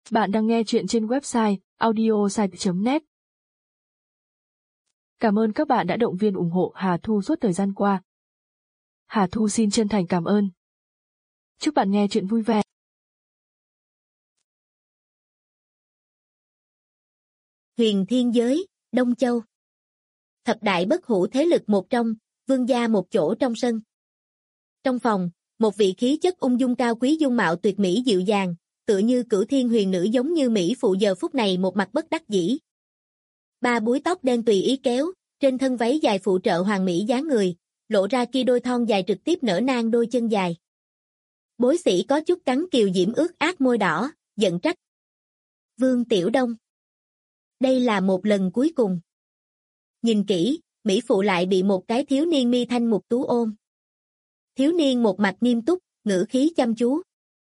Bạn đang nghe chuyện trên website audiosite.net. Cảm ơn các bạn đã động viên ủng hộ Hà Thu suốt thời gian qua. Hà Thu xin chân thành cảm ơn. Chúc bạn nghe chuyện vui vẻ. Huyền Thiên Giới, Đông Châu. Thập đại bất hủ thế lực một trong, Vương gia một chỗ trong sân. Trong phòng, một vị khí chất ung dung cao quý dung mạo tuyệt mỹ dịu dàng, tựa như cửu thiên huyền nữ giống như mỹ phụ giờ phút này một mặt bất đắc dĩ. Ba búi tóc đen tùy ý kéo, trên thân váy dài phụ trợ hoàng mỹ dáng người, lộ ra kia đôi thon dài trực tiếp nở nang đôi chân dài. Bối sĩ có chút cắn kiều diễm ướt át môi đỏ, giận trách. Vương Tiểu Đông. Đây là một lần cuối cùng. Nhìn kỹ, mỹ phụ lại bị một cái thiếu niên mi thanh mục tú ôm. Thiếu niên một mặt nghiêm túc, ngữ khí chăm chú.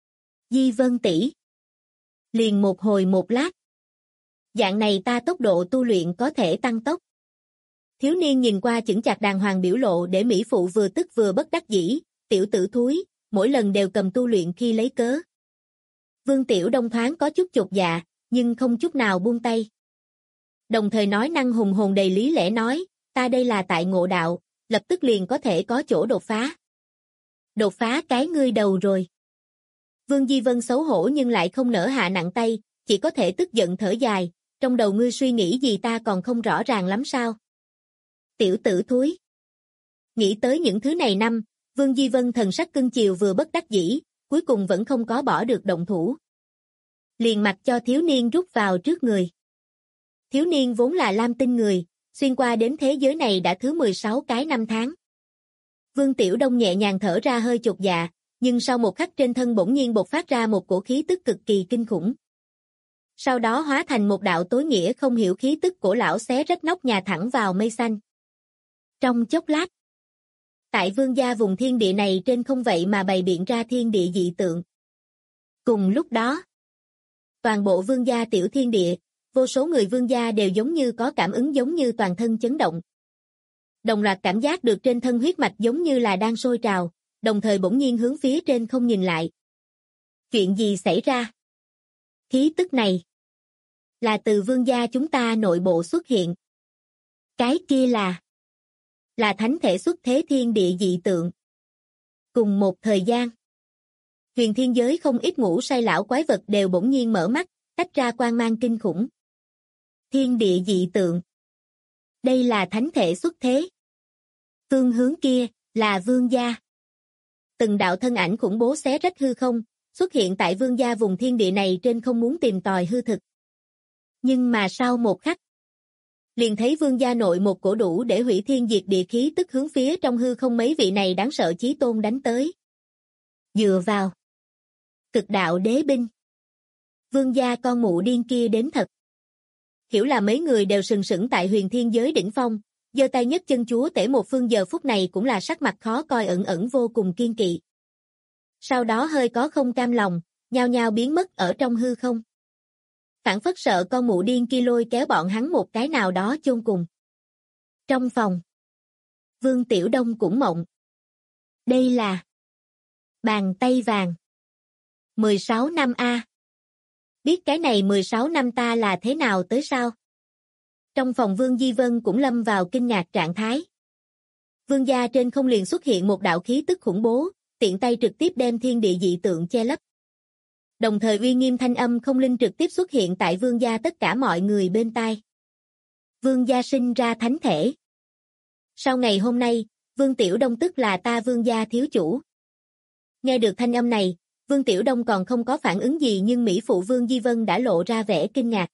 Di Vân tỷ. Liền một hồi một lát. Dạng này ta tốc độ tu luyện có thể tăng tốc. Thiếu niên nhìn qua chững chạc đàng hoàng biểu lộ để mỹ phụ vừa tức vừa bất đắc dĩ, tiểu tử thúi, mỗi lần đều cầm tu luyện khi lấy cớ. Vương Tiểu Đông thoáng có chút chột dạ, nhưng không chút nào buông tay. Đồng thời nói năng hùng hồn đầy lý lẽ nói, ta đây là tại ngộ đạo, lập tức liền có thể có chỗ đột phá. Đột phá cái ngươi đầu rồi. Vương Di Vân xấu hổ nhưng lại không nỡ hạ nặng tay, chỉ có thể tức giận thở dài, trong đầu ngươi suy nghĩ gì ta còn không rõ ràng lắm sao. Tiểu tử thúi. Nghĩ tới những thứ này năm, Vương Di Vân thần sắc cưng chiều vừa bất đắc dĩ, cuối cùng vẫn không có bỏ được động thủ. Liền mặc cho thiếu niên rút vào trước người. Thiếu niên vốn là lam tinh người, xuyên qua đến thế giới này đã thứ 16 cái năm tháng. Vương Tiểu Đông nhẹ nhàng thở ra hơi chột dạ, nhưng sau một khắc trên thân bỗng nhiên bộc phát ra một cổ khí tức cực kỳ kinh khủng. Sau đó hóa thành một đạo tối nghĩa không hiểu khí tức cổ lão xé rách nóc nhà thẳng vào mây xanh. Trong chốc lát, tại vương gia vùng thiên địa này trên không vậy mà bày biện ra thiên địa dị tượng. Cùng lúc đó, toàn bộ vương gia tiểu thiên địa, vô số người vương gia đều giống như có cảm ứng giống như toàn thân chấn động. Đồng loạt cảm giác được trên thân huyết mạch giống như là đang sôi trào, đồng thời bỗng nhiên hướng phía trên không nhìn lại. Chuyện gì xảy ra? Khí tức này là từ vương gia chúng ta nội bộ xuất hiện. Cái kia là thánh thể xuất thế thiên địa dị tượng. Cùng một thời gian, huyền thiên giới không ít ngủ say lão quái vật đều bỗng nhiên mở mắt, tách ra quang mang kinh khủng. Thiên địa dị tượng. Đây là thánh thể xuất thế. Phương hướng kia là vương gia. Từng đạo thân ảnh khủng bố xé rách hư không, xuất hiện tại vương gia vùng thiên địa này trên không muốn tìm tòi hư thực. Nhưng mà sau một khắc, liền thấy vương gia nội một cổ đủ để hủy thiên diệt địa khí tức hướng phía trong hư không mấy vị này đáng sợ chí tôn đánh tới. Dựa vào cực đạo đế binh. Vương gia con mụ điên kia đến thật. Hiểu là mấy người đều sừng sững tại huyền thiên giới đỉnh phong, giơ tay nhất chân chúa tể một phương giờ phút này cũng là sắc mặt khó coi ẩn ẩn vô cùng kiên kỵ. Sau đó hơi có không cam lòng, nhao nhao biến mất ở trong hư không. Phản phất sợ con mụ điên kia lôi kéo bọn hắn một cái nào đó chôn cùng. Trong phòng, Vương Tiểu Đông cũng mộng. Đây là bàn tay vàng. 16 năm a. Biết cái này 16 năm ta là thế nào tới sao? Trong phòng Vương Di Vân cũng lâm vào kinh ngạc trạng thái. Vương gia trên không liền xuất hiện một đạo khí tức khủng bố, tiện tay trực tiếp đem thiên địa dị tượng che lấp. Đồng thời uy nghiêm thanh âm không linh trực tiếp xuất hiện tại vương gia tất cả mọi người bên tai. Vương gia sinh ra thánh thể. Sau ngày hôm nay, Vương Tiểu Đông tức là ta vương gia thiếu chủ. Nghe được thanh âm này, Vương Tiểu Đông còn không có phản ứng gì nhưng mỹ phụ Vương Di Vân đã lộ ra vẻ kinh ngạc.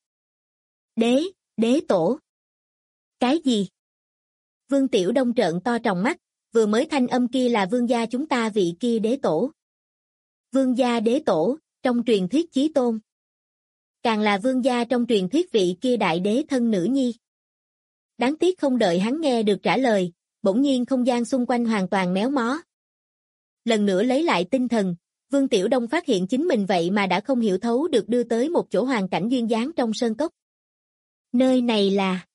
Đế tổ. Cái gì? Vương Tiểu Đông trợn to tròng mắt, vừa mới thanh âm kia là vương gia chúng ta vị kia đế tổ. Vương gia đế tổ, trong truyền thuyết chí tôn. Càng là vương gia trong truyền thuyết vị kia đại đế thân nữ nhi. Đáng tiếc không đợi hắn nghe được trả lời, bỗng nhiên không gian xung quanh hoàn toàn méo mó. Lần nữa lấy lại tinh thần, Vương Tiểu Đông phát hiện chính mình vậy mà đã không hiểu thấu được đưa tới một chỗ hoàn cảnh duyên dáng trong sơn cốc. Nơi này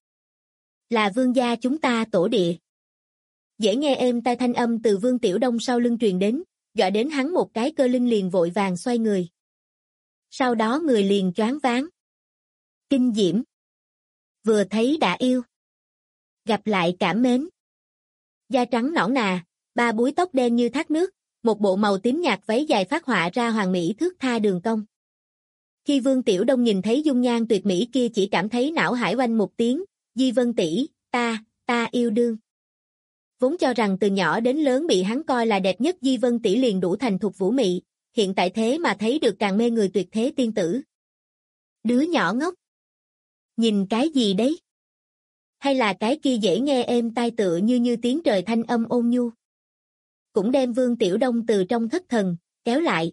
là vương gia chúng ta tổ địa. Dễ nghe êm tai thanh âm từ Vương Tiểu Đông sau lưng truyền đến, dọa đến hắn một cái cơ linh liền vội vàng xoay người. Sau đó người liền choáng váng. Kinh diễm. Vừa thấy đã yêu. Gặp lại cảm mến. Da trắng nõn nà, ba búi tóc đen như thác nước, một bộ màu tím nhạt váy dài phát họa ra hoàn mỹ thướt tha đường cong. Khi Vương Tiểu Đông nhìn thấy dung nhan tuyệt mỹ kia chỉ cảm thấy não hải oanh một tiếng, Di Vân tỷ, ta yêu đương. Vốn cho rằng từ nhỏ đến lớn bị hắn coi là đẹp nhất Di Vân tỷ liền đủ thành thục vũ mị, hiện tại thế mà thấy được càng mê người tuyệt thế tiên tử. Đứa nhỏ ngốc. Nhìn cái gì đấy? Hay là cái kia dễ nghe êm tai tựa như tiếng trời thanh âm ôn nhu. Cũng đem Vương Tiểu Đông từ trong thất thần, kéo lại.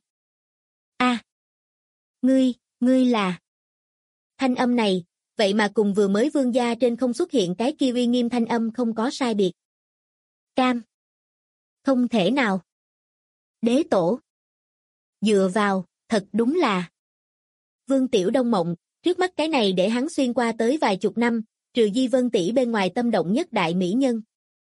Ngươi là... Thanh âm này, vậy mà cùng vừa mới vương gia trên không xuất hiện cái kia uy nghiêm thanh âm không có sai biệt. Cam. Không thể nào. Đế tổ. Dựa vào, thật đúng là. Vương Tiểu Đông mộng, trước mắt cái này để hắn xuyên qua tới vài chục năm, trừ Di Vân tỷ bên ngoài tâm động nhất đại mỹ nhân.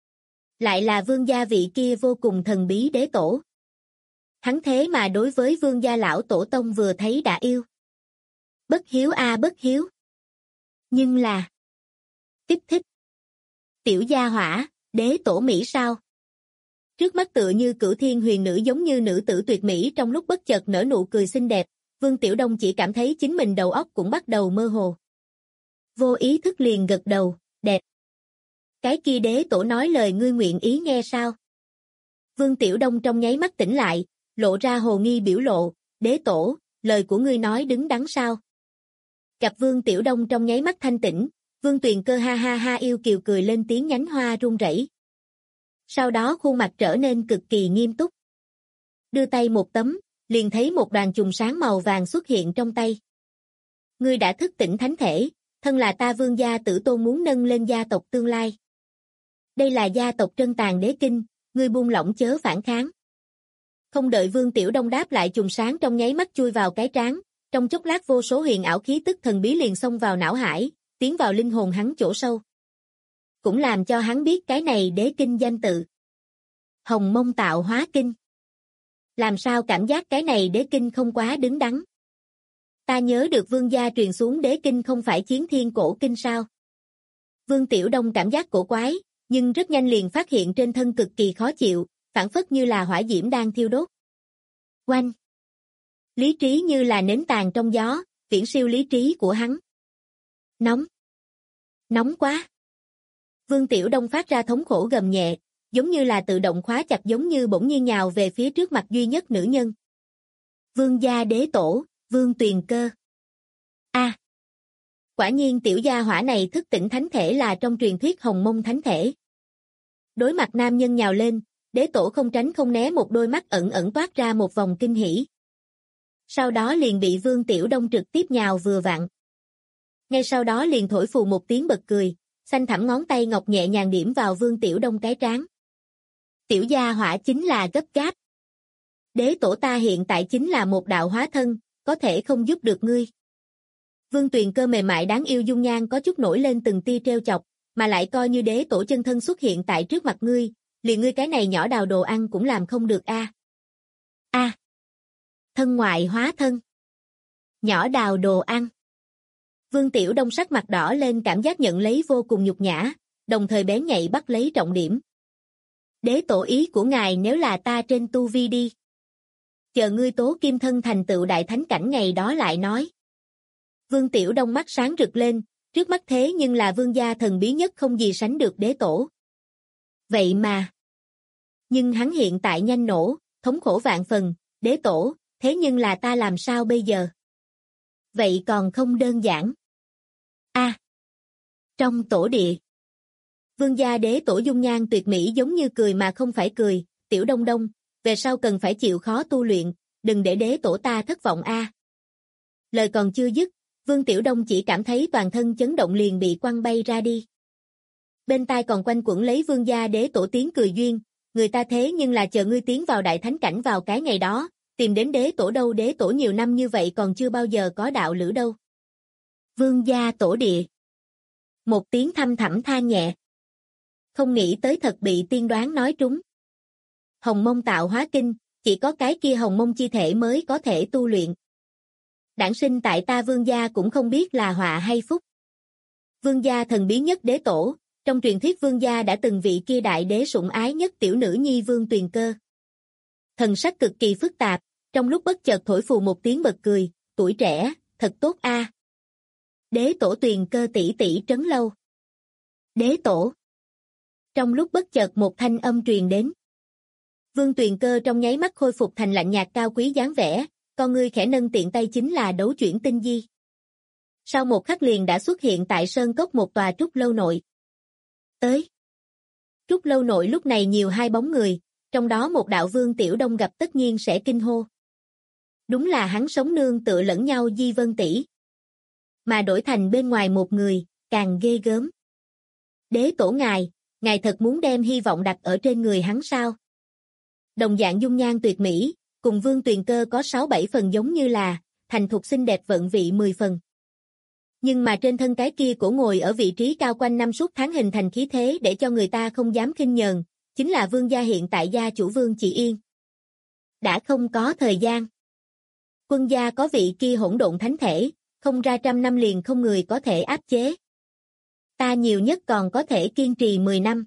Lại là vương gia vị kia vô cùng thần bí đế tổ. Hắn thế mà đối với vương gia lão tổ tông vừa thấy đã yêu. Bất hiếu bất hiếu. Nhưng là... Kích thích. Tiểu gia hỏa, đế tổ Mỹ sao? Trước mắt tựa như cửu thiên huyền nữ giống như nữ tử tuyệt mỹ trong lúc bất chợt nở nụ cười xinh đẹp, Vương Tiểu Đông chỉ cảm thấy chính mình đầu óc cũng bắt đầu mơ hồ. Vô ý thức liền gật đầu, đẹp. Cái kia đế tổ nói lời ngươi nguyện ý nghe sao? Vương Tiểu Đông trong nháy mắt tỉnh lại, lộ ra hồ nghi biểu lộ, đế tổ, lời của ngươi nói đứng đắn sao? Cặp Vương Tiểu Đông trong nháy mắt thanh tỉnh, Vương Tuyền Cơ ha ha ha yêu kiều cười lên tiếng nhánh hoa run rẩy. Sau đó khuôn mặt trở nên cực kỳ nghiêm túc. Đưa tay một tấm, liền thấy một đoàn chùm sáng màu vàng xuất hiện trong tay. Ngươi đã thức tỉnh thánh thể, thân là ta Vương gia Tử Tôn muốn nâng lên gia tộc tương lai. Đây là gia tộc Trân Tàn Đế Kinh, ngươi buông lỏng chớ phản kháng. Không đợi Vương Tiểu Đông đáp lại chùm sáng trong nháy mắt chui vào cái trán, trong chốc lát vô số huyền ảo khí tức thần bí liền xông vào não hải, tiến vào linh hồn hắn chỗ sâu. Cũng làm cho hắn biết cái này đế kinh danh tự. Hồng Mông Tạo Hóa Kinh. Làm sao cảm giác cái này đế kinh không quá đứng đắn? Ta nhớ được vương gia truyền xuống đế kinh không phải chiến thiên cổ kinh sao? Vương Tiểu Đông cảm giác cổ quái, nhưng rất nhanh liền phát hiện trên thân cực kỳ khó chịu, phản phất như là hỏa diễm đang thiêu đốt. Oanh! Lý trí như là nến tàn trong gió, viễn siêu lý trí của hắn. Nóng! Nóng quá! Vương Tiểu Đông phát ra thống khổ gầm nhẹ, giống như là tự động khóa chặt giống như bỗng nhiên nhào về phía trước mặt duy nhất nữ nhân. Vương gia đế tổ, Vương Tuyền Cơ. Quả nhiên tiểu gia hỏa này thức tỉnh thánh thể là trong truyền thuyết Hồng Mông thánh thể. Đối mặt nam nhân nhào lên, đế tổ không tránh không né một đôi mắt ẩn ẩn toát ra một vòng kinh hỉ. Sau đó liền bị Vương Tiểu Đông trực tiếp nhào vừa vặn. Ngay sau đó liền thổi phù một tiếng bật cười, xanh thẳm ngón tay ngọc nhẹ nhàng điểm vào Vương Tiểu Đông cái trán. Tiểu gia hỏa chính là gấp gáp. Đế tổ ta hiện tại chính là một đạo hóa thân, có thể không giúp được ngươi. Vương Tuyền Cơ mềm mại đáng yêu dung nhan có chút nổi lên từng tia trêu chọc, mà lại coi như đế tổ chân thân xuất hiện tại trước mặt ngươi, liền ngươi cái này nhỏ đào đồ ăn cũng làm không được a. Thân ngoại hóa thân. Nhỏ đào đồ ăn. Vương Tiểu Đông sắc mặt đỏ lên cảm giác nhận lấy vô cùng nhục nhã, đồng thời bén nhạy bắt lấy trọng điểm. Đế tổ ý của ngài nếu là ta trên tu vi đi. Chờ ngươi tố kim thân thành tựu đại thánh cảnh ngày đó lại nói. Vương Tiểu Đông mắt sáng rực lên, trước mắt thế nhưng là vương gia thần bí nhất không gì sánh được đế tổ. Vậy mà. Nhưng hắn hiện tại nhanh nổ, thống khổ vạn phần, đế tổ, thế nhưng là ta làm sao bây giờ? Vậy còn không đơn giản. Trong tổ địa. Vương gia đế tổ dung nhan tuyệt mỹ giống như cười mà không phải cười, Tiểu Đông Đông, về sau cần phải chịu khó tu luyện, đừng để đế tổ ta thất vọng Lời còn chưa dứt, Vương Tiểu Đông chỉ cảm thấy toàn thân chấn động liền bị quăng bay ra đi. Bên tai còn quanh quẩn lấy vương gia đế tổ tiếng cười duyên, người ta thế nhưng là chờ ngươi tiến vào đại thánh cảnh vào cái ngày đó, tìm đến đế tổ đâu, đế tổ nhiều năm như vậy còn chưa bao giờ có đạo lữ đâu. Vương gia tổ địa. Một tiếng thăm thẳm than nhẹ. Không nghĩ tới thật bị tiên đoán nói trúng. Hồng Mông Tạo Hóa Kinh, chỉ có cái kia Hồng Mông chi thể mới có thể tu luyện. Đản sinh tại ta Vương gia cũng không biết là họa hay phúc. Vương gia thần bí nhất đế tổ, trong truyền thuyết Vương gia đã từng vị kia đại đế sủng ái nhất tiểu nữ nhi Vương Tuyền Cơ. Thần sắc cực kỳ phức tạp, trong lúc bất chợt thổi phù một tiếng bật cười, tuổi trẻ, thật tốt a. Đế tổ Tuyền Cơ tỷ tỷ trấn lâu. Đế tổ. Trong lúc bất chợt một thanh âm truyền đến. Vương Tuyền Cơ trong nháy mắt khôi phục thành lạnh nhạt cao quý dáng vẻ, con ngươi khẽ nâng tiện tay chính là đấu chuyển tinh di. Sau một khắc liền đã xuất hiện tại sơn cốc một tòa trúc lâu nội. Tới. Trúc lâu nội lúc này nhiều hai bóng người, trong đó một đạo Vương Tiểu Đông gặp tất nhiên sẽ kinh hô. Đúng là hắn sống nương tựa lẫn nhau Di Vân tỷ. Mà đổi thành bên ngoài một người, càng ghê gớm. Đế tổ ngài thật muốn đem hy vọng đặt ở trên người hắn sao? Đồng dạng dung nhan tuyệt mỹ, cùng Vương Tuyền Cơ có 6-7 phần giống như là, thành thục xinh đẹp vận vị 10 phần. Nhưng mà trên thân cái kia cổ ngồi ở vị trí cao quanh năm suốt tháng hình thành khí thế để cho người ta không dám khinh nhờn, chính là Vương gia hiện tại gia chủ Vương Chỉ Yên. Đã không có thời gian. Quân gia có vị kia hỗn độn thánh thể, không ra 100 năm liền không người có thể áp chế. Ta nhiều nhất còn có thể kiên trì 10 năm.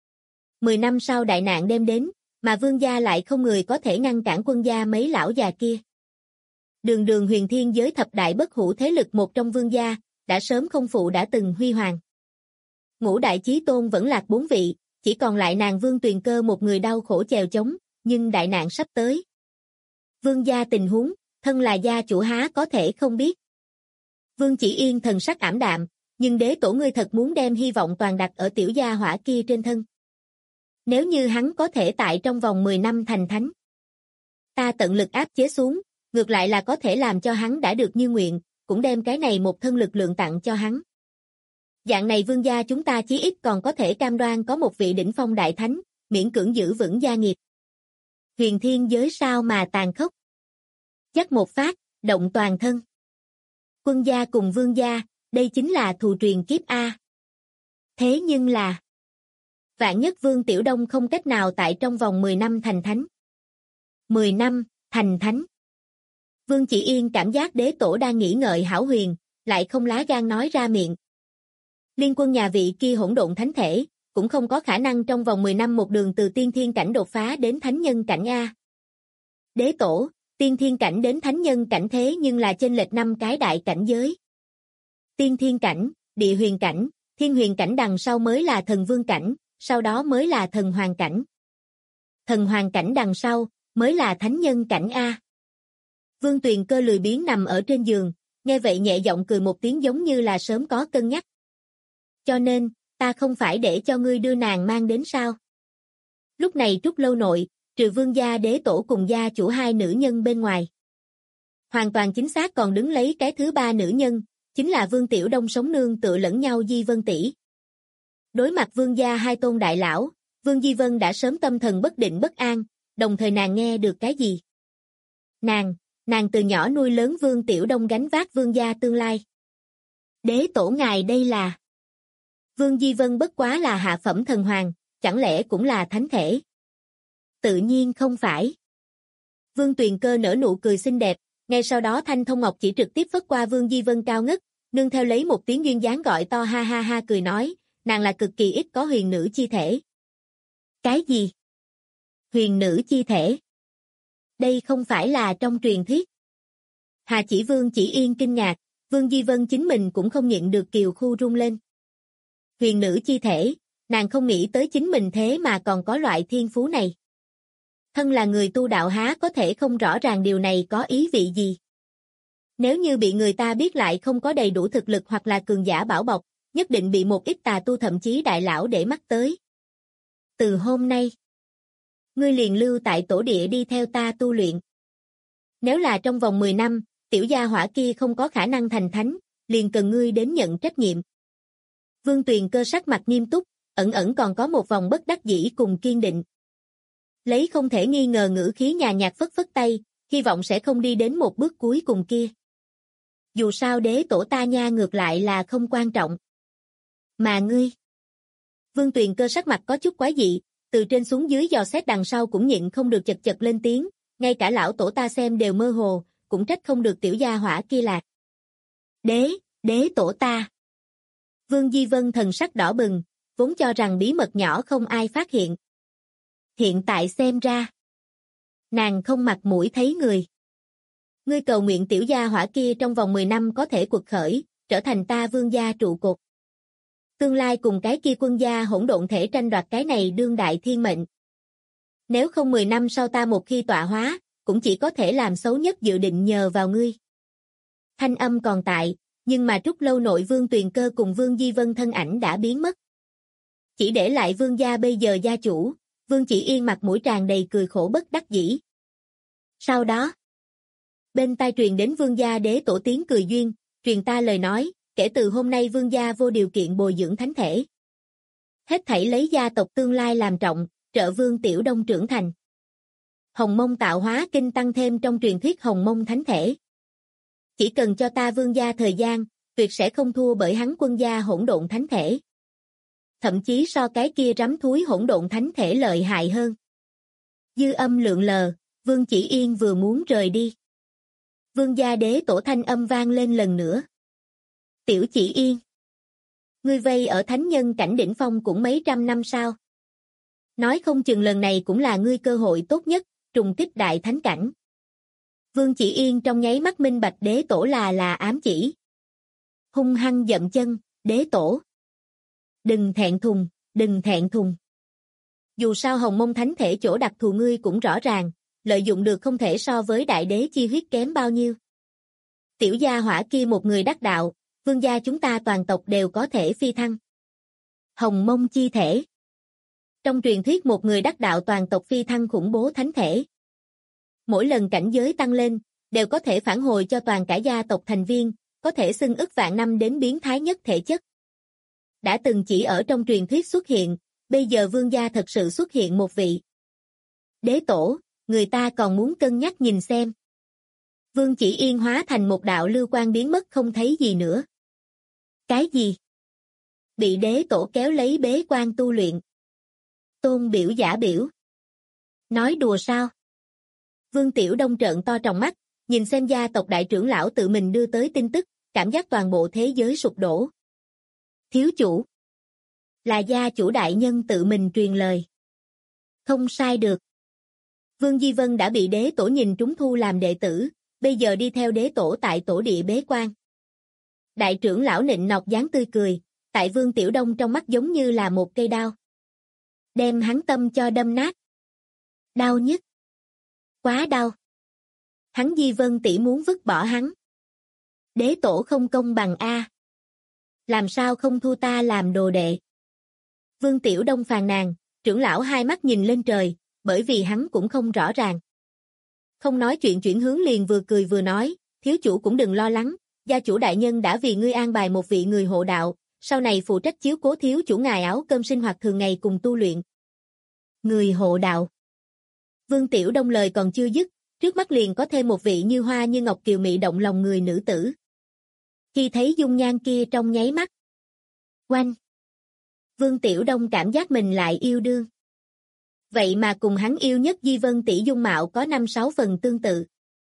10 năm sau đại nạn đêm đến, mà Vương gia lại không người có thể ngăn cản quân gia mấy lão già kia. Đường đường huyền thiên giới thập đại bất hủ thế lực một trong Vương gia, đã sớm không phụ đã từng huy hoàng. Ngũ đại chí tôn vẫn lạc 4 vị, chỉ còn lại nàng Vương Tuyền Cơ một người đau khổ chèo chống, nhưng đại nạn sắp tới. Vương gia tình huống, thân là gia chủ há có thể không biết. Vương Chỉ Yên thần sắc ảm đạm, nhưng đế tổ ngươi thật muốn đem hy vọng toàn đặt ở tiểu gia hỏa kia trên thân. Nếu như hắn có thể tại trong vòng 10 năm thành thánh, ta tận lực áp chế xuống, ngược lại là có thể làm cho hắn đã được như nguyện, cũng đem cái này một thân lực lượng tặng cho hắn. Dạng này Vương gia chúng ta chí ít còn có thể cam đoan có một vị đỉnh phong đại thánh, miễn cưỡng giữ vững gia nghiệp. Huyền thiên giới sao mà tàn khốc. Chắc một phát, động toàn thân. Quân gia cùng Vương gia, đây chính là thù truyền kiếp A. Thế nhưng là, vạn nhất Vương Tiểu Đông không cách nào tại trong vòng 10 năm thành thánh. 10 năm, thành thánh. Vương Chỉ Yên cảm giác đế tổ đang nghĩ ngợi hão huyền, lại không lá gan nói ra miệng. Liên quân nhà vị kia hỗn độn thánh thể, cũng không có khả năng trong vòng 10 năm một đường từ tiên thiên cảnh đột phá đến thánh nhân cảnh A. Đế tổ, tiên thiên cảnh đến thánh nhân cảnh thế nhưng là chênh lệch 5 cái đại cảnh giới. Tiên thiên cảnh, địa huyền cảnh, thiên huyền cảnh đằng sau mới là thần vương cảnh, sau đó mới là thần hoàng cảnh. Thần hoàng cảnh đằng sau, mới là thánh nhân cảnh A. Vương Tuyền Cơ lười biếng nằm ở trên giường, nghe vậy nhẹ giọng cười một tiếng giống như là sớm có cân nhắc. Cho nên, ta không phải để cho ngươi đưa nàng mang đến sao? Lúc này trúc lâu nội, trừ Vương gia đế tổ cùng gia chủ hai nữ nhân bên ngoài. Hoàn toàn chính xác còn đứng lấy cái thứ ba nữ nhân, chính là Vương Tiểu Đông sống nương tựa lẫn nhau Di Vân tỷ. Đối mặt Vương gia hai tôn đại lão, Vương Di Vân đã sớm tâm thần bất định bất an, đồng thời nàng nghe được cái gì? Nàng từ nhỏ nuôi lớn Vương Tiểu Đông gánh vác Vương gia tương lai. Đế tổ ngài đây là... Vương Di Vân bất quá là hạ phẩm thần hoàng, chẳng lẽ cũng là thánh thể? Tự nhiên không phải. Vương Tuyền Cơ nở nụ cười xinh đẹp, ngay sau đó Thanh Thông Ngọc chỉ trực tiếp phất qua Vương Di Vân cao ngất, nương theo lấy một tiếng duyên dáng gọi to ha ha ha cười nói, nàng là cực kỳ ít có huyền nữ chi thể. Cái gì? Huyền nữ chi thể? Đây không phải là trong truyền thuyết. Hà Chỉ Vương Chỉ Yên kinh ngạc, Vương Di Vân chính mình cũng không nhịn được kiều khu rung lên. Huyền nữ chi thể, nàng không nghĩ tới chính mình thế mà còn có loại thiên phú này. Thân là người tu đạo há có thể không rõ ràng điều này có ý vị gì. Nếu như bị người ta biết lại không có đầy đủ thực lực hoặc là cường giả bảo bọc, nhất định bị một ít tà tu thậm chí đại lão để mắt tới. Từ hôm nay, ngươi liền lưu tại tổ địa đi theo ta tu luyện. Nếu là trong vòng 10 năm, tiểu gia hỏa kia không có khả năng thành thánh, liền cần ngươi đến nhận trách nhiệm. Vương Tuyền Cơ sắc mặt nghiêm túc, ẩn ẩn còn có một vòng bất đắc dĩ cùng kiên định. Lấy không thể nghi ngờ ngữ khí nhà nhạt phất phất tay, hy vọng sẽ không đi đến một bước cuối cùng kia. Dù sao đế tổ ta nha ngược lại là không quan trọng. Mà ngươi... Vương Tuyền Cơ sắc mặt có chút quái dị, từ trên xuống dưới dò xét đằng sau cũng nhịn không được chật chật lên tiếng, ngay cả lão tổ ta xem đều mơ hồ, cũng trách không được tiểu gia hỏa kia lạc. Đế tổ ta. Vương Di Vân thần sắc đỏ bừng, vốn cho rằng bí mật nhỏ không ai phát hiện. Hiện tại xem ra, nàng không mặt mũi thấy người. Ngươi cầu nguyện tiểu gia hỏa kia trong vòng 10 năm có thể quật khởi, trở thành ta Vương gia trụ cột. Tương lai cùng cái kia quân gia hỗn độn thể tranh đoạt cái này đương đại thiên mệnh. Nếu không 10 năm sau ta một khi tọa hóa, cũng chỉ có thể làm xấu nhất dự định nhờ vào ngươi. Thanh âm còn tại, nhưng mà Trúc Lâu nội Vương Tuyền Cơ cùng Vương Di Vân thân ảnh đã biến mất. Chỉ để lại Vương gia bây giờ gia chủ, Vương Chỉ Yên mặt mũi tràn đầy cười khổ bất đắc dĩ. Sau đó, bên tai truyền đến Vương gia đế tổ tiếng cười duyên, truyền ta lời nói, kể từ hôm nay Vương gia vô điều kiện bồi dưỡng thánh thể. Hết thảy lấy gia tộc tương lai làm trọng, trợ Vương Tiểu Đông trưởng thành. Hồng Mông tạo hóa kinh tăng thêm trong truyền thuyết Hồng Mông thánh thể. Chỉ cần cho ta Vương gia thời gian, tuyệt sẽ không thua bởi hắn quân gia hỗn độn thánh thể. Thậm chí so cái kia rắm thúi hỗn độn thánh thể lợi hại hơn. Dư âm lượn lờ, Vương Chỉ Yên vừa muốn rời đi. Vương gia đế tổ thanh âm vang lên lần nữa. Tiểu Chỉ Yên, ngươi vây ở thánh nhân cảnh đỉnh phong cũng mấy trăm năm sao? Nói không chừng lần này cũng là ngươi cơ hội tốt nhất, trùng kích đại thánh cảnh. Vương Chỉ Yên trong nháy mắt minh bạch đế tổ là ám chỉ. Hung hăng dậm chân, đế tổ. Đừng thẹn thùng. Dù sao Hồng Mông thánh thể chỗ đặc thù ngươi cũng rõ ràng, lợi dụng được không thể so với đại đế chi huyết kém bao nhiêu. Tiểu gia hỏa kia một người đắc đạo, Vương gia chúng ta toàn tộc đều có thể phi thăng. Hồng Mông chi thể. Trong truyền thuyết một người đắc đạo toàn tộc phi thăng khủng bố thánh thể. Mỗi lần cảnh giới tăng lên, đều có thể phản hồi cho toàn cả gia tộc thành viên, có thể xưng ức vạn năm đến biến thái nhất thể chất. Đã từng chỉ ở trong truyền thuyết xuất hiện, bây giờ Vương gia thật sự xuất hiện một vị. Đế tổ, người ta còn muốn cân nhắc nhìn xem. Vương Chỉ Yên hóa thành một đạo lưu quang biến mất không thấy gì nữa. Cái gì? Bị đế tổ kéo lấy bế quan tu luyện. Tôn biểu giả biểu. Nói đùa sao? Vương Tiểu Đông trợn to tròng mắt, nhìn xem gia tộc đại trưởng lão tự mình đưa tới tin tức, cảm giác toàn bộ thế giới sụp đổ. Thiếu chủ. Là gia chủ đại nhân tự mình truyền lời. Không sai được. Vương Di Vân đã bị đế tổ nhìn trúng thu làm đệ tử, bây giờ đi theo đế tổ tại tổ địa bế quan. Đại trưởng lão nịnh nọt dáng tươi cười, tại Vương Tiểu Đông trong mắt giống như là một cây đao. Đem hắn tâm cho đâm nát. Đau nhất. Quá đau. Hắn Di Vân tỷ muốn vứt bỏ hắn. Đế tổ không công bằng a. Làm sao không thu ta làm đồ đệ? Vương Tiểu Đông phàn nàn, trưởng lão hai mắt nhìn lên trời, bởi vì hắn cũng không rõ ràng. Không nói chuyện chuyển hướng liền vừa cười vừa nói, thiếu chủ cũng đừng lo lắng, gia chủ đại nhân đã vì ngươi an bài một vị người hộ đạo, sau này phụ trách chiếu cố thiếu chủ ngài áo cơm sinh hoạt thường ngày cùng tu luyện. Người hộ đạo. Vương Tiểu Đông lời còn chưa dứt, trước mắt liền có thêm một vị như hoa như ngọc kiều mị động lòng người nữ tử. Khi thấy dung nhan kia trong nháy mắt. Oanh! Vương Tiểu Đông cảm giác mình lại yêu đương. Vậy mà cùng hắn yêu nhất Di Vân tỷ dung mạo có 5-6 phần tương tự.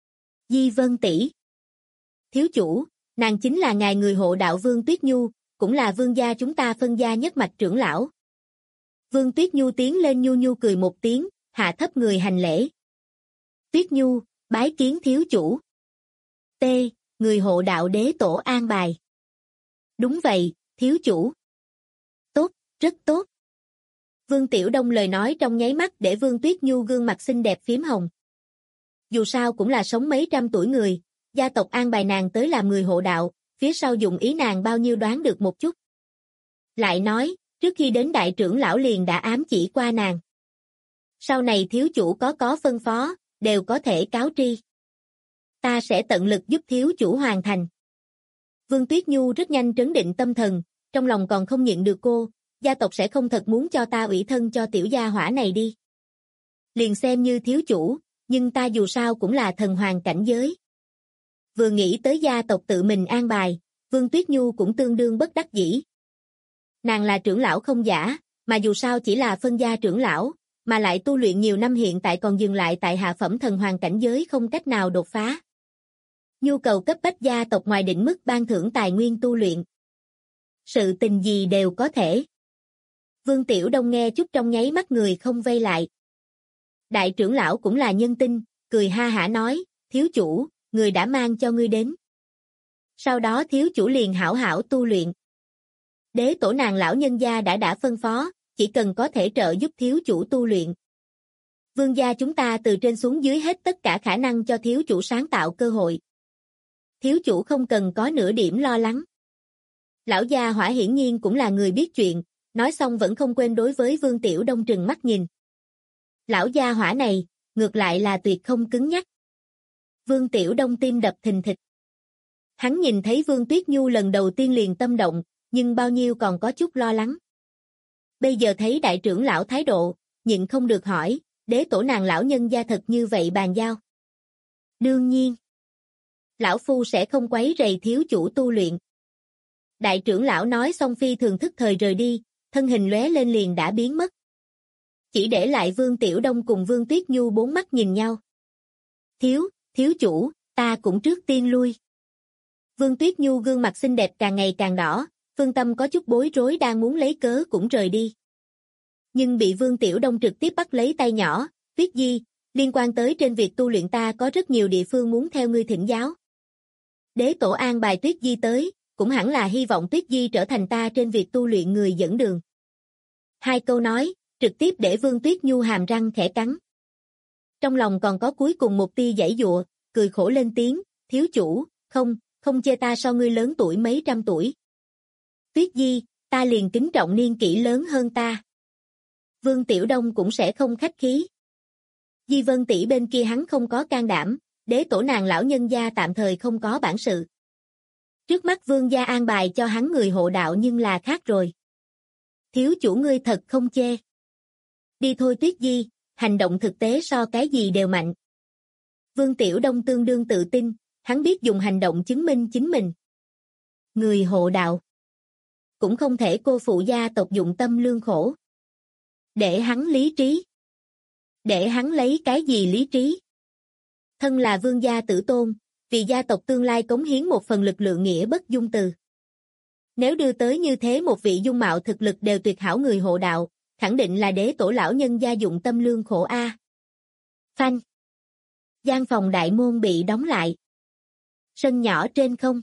Di Vân tỷ. Thiếu chủ, nàng chính là ngài người hộ đạo Vương Tuyết Nhu, cũng là vương gia chúng ta phân gia nhất mạch trưởng lão. Vương Tuyết Nhu tiến lên nhu nhu cười một tiếng, hạ thấp người hành lễ. Tuyết Nhu, bái kiến thiếu chủ. T. Người hộ đạo đế tổ an bài. Đúng vậy, thiếu chủ. Tốt, rất tốt. Vương Tiểu Đông lời nói trong nháy mắt để Vương Tuyết Nhu gương mặt xinh đẹp phím hồng. Dù sao cũng là sống mấy trăm tuổi người, gia tộc an bài nàng tới làm người hộ đạo, phía sau dụng ý nàng bao nhiêu đoán được một chút. Lại nói, trước khi đến đại trưởng lão liền đã ám chỉ qua nàng. Sau này thiếu chủ có phân phó, đều có thể cáo tri. Ta sẽ tận lực giúp thiếu chủ hoàn thành. Vương Tuyết Nhu rất nhanh trấn định tâm thần, trong lòng còn không nhịn được cô, gia tộc sẽ không thật muốn cho ta ủy thân cho tiểu gia hỏa này đi. Liền xem như thiếu chủ, nhưng ta dù sao cũng là thần hoàng cảnh giới. Vừa nghĩ tới gia tộc tự mình an bài, Vương Tuyết Nhu cũng tương đương bất đắc dĩ. Nàng là trưởng lão không giả, mà dù sao chỉ là phân gia trưởng lão, mà lại tu luyện nhiều năm hiện tại còn dừng lại tại hạ phẩm thần hoàng cảnh giới không cách nào đột phá. Nhu cầu cấp bách gia tộc ngoài định mức ban thưởng tài nguyên tu luyện. Sự tình gì đều có thể. Vương Tiểu Đông nghe chút trong nháy mắt người không vây lại. Đại trưởng lão cũng là nhân tinh, cười ha hả nói, thiếu chủ, người đã mang cho ngươi đến. Sau đó thiếu chủ liền hảo hảo tu luyện. Đế tổ nàng lão nhân gia đã phân phó, chỉ cần có thể trợ giúp thiếu chủ tu luyện. Vương gia chúng ta từ trên xuống dưới hết tất cả khả năng cho thiếu chủ sáng tạo cơ hội. Thiếu chủ không cần có nửa điểm lo lắng. Lão gia Hỏa hiển nhiên cũng là người biết chuyện, nói xong vẫn không quên đối với Vương Tiểu Đông trừng mắt nhìn. Lão gia Hỏa này, ngược lại là tuyệt không cứng nhắc. Vương Tiểu Đông tim đập thình thịch. Hắn nhìn thấy Vương Tuyết Nhu lần đầu tiên liền tâm động, nhưng bao nhiêu còn có chút lo lắng. Bây giờ thấy đại trưởng lão thái độ, nhịn không được hỏi, đế tổ nàng lão nhân gia thật như vậy bàn giao. Đương nhiên. Lão phu sẽ không quấy rầy thiếu chủ tu luyện. Đại trưởng lão nói xong phi thường thức thời rời đi, thân hình lóe lên liền đã biến mất. Chỉ để lại Vương Tiểu Đông cùng Vương Tuyết Nhu bốn mắt nhìn nhau. Thiếu chủ, ta cũng trước tiên lui. Vương Tuyết Nhu gương mặt xinh đẹp càng ngày càng đỏ, Phương Tâm có chút bối rối đang muốn lấy cớ cũng rời đi. Nhưng bị Vương Tiểu Đông trực tiếp bắt lấy tay nhỏ, Tuyết Di, liên quan tới trên việc tu luyện ta có rất nhiều địa phương muốn theo ngươi thỉnh giáo. Đế tổ an bài Tuyết Di tới, cũng hẳn là hy vọng Tuyết Di trở thành ta trên việc tu luyện người dẫn đường. Hai câu nói, trực tiếp để Vương Tuyết Nhu hàm răng khẽ cắn. Trong lòng còn có cuối cùng một tia giãy giụa, cười khổ lên tiếng, thiếu chủ, không chê ta so ngươi lớn tuổi mấy trăm tuổi. Tuyết Di, ta liền kính trọng niên kỷ lớn hơn ta. Vương Tiểu Đông cũng sẽ không khách khí. Di Vân tỷ bên kia hắn không có can đảm, đế tổ nàng lão nhân gia tạm thời không có bản sự. Trước mắt vương gia an bài cho hắn người hộ đạo nhưng là khác rồi. Thiếu chủ ngươi thật không chê. Đi thôi Tuyết Di, hành động thực tế so cái gì đều mạnh. Vương Tiểu Đông tương đương tự tin, hắn biết dùng hành động chứng minh chính mình. Người hộ đạo. Cũng không thể cô phụ gia tộc dụng tâm lương khổ. Để hắn lý trí. Để hắn lấy cái gì lý trí? Thân là vương gia tử tôn, vì gia tộc tương lai cống hiến một phần lực lượng nghĩa bất dung từ. Nếu đưa tới như thế một vị dung mạo thực lực đều tuyệt hảo người hộ đạo, khẳng định là đế tổ lão nhân gia dụng tâm lương khổ a. Phanh. Gian phòng đại môn bị đóng lại. Sân nhỏ trên không.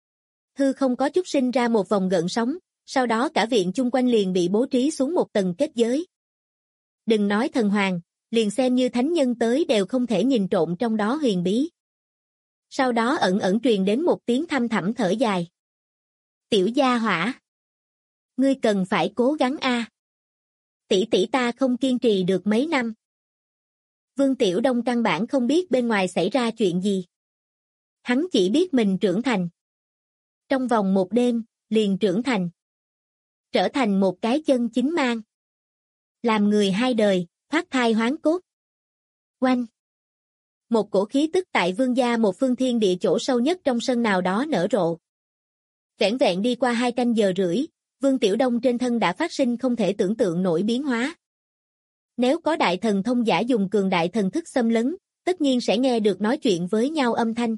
Hư không có chút sinh ra một vòng gợn sóng, sau đó cả viện chung quanh liền bị bố trí xuống một tầng kết giới. Đừng nói thần hoàng, liền xem như thánh nhân tới đều không thể nhìn trộm trong đó huyền bí. Sau đó ẩn truyền đến một tiếng thăm thẳm thở dài. Tiểu gia hỏa. Ngươi cần phải cố gắng a. Tỷ tỷ ta không kiên trì được mấy năm. Vương Tiểu Đông căn bản không biết bên ngoài xảy ra chuyện gì. Hắn chỉ biết mình trưởng thành. Trong vòng một đêm, liền trưởng thành. Trở thành một cái chân chính mang. Làm người hai đời, thoát thai hoán cốt. Oanh. Một cổ khí tức tại vương gia một phương thiên địa chỗ sâu nhất trong sân nào đó nở rộ. Vẻn vẹn đi qua 2 canh giờ rưỡi, Vương Tiểu Đông trên thân đã phát sinh không thể tưởng tượng nổi biến hóa. Nếu có đại thần thông giả dùng cường đại thần thức xâm lấn, tất nhiên sẽ nghe được nói chuyện với nhau âm thanh.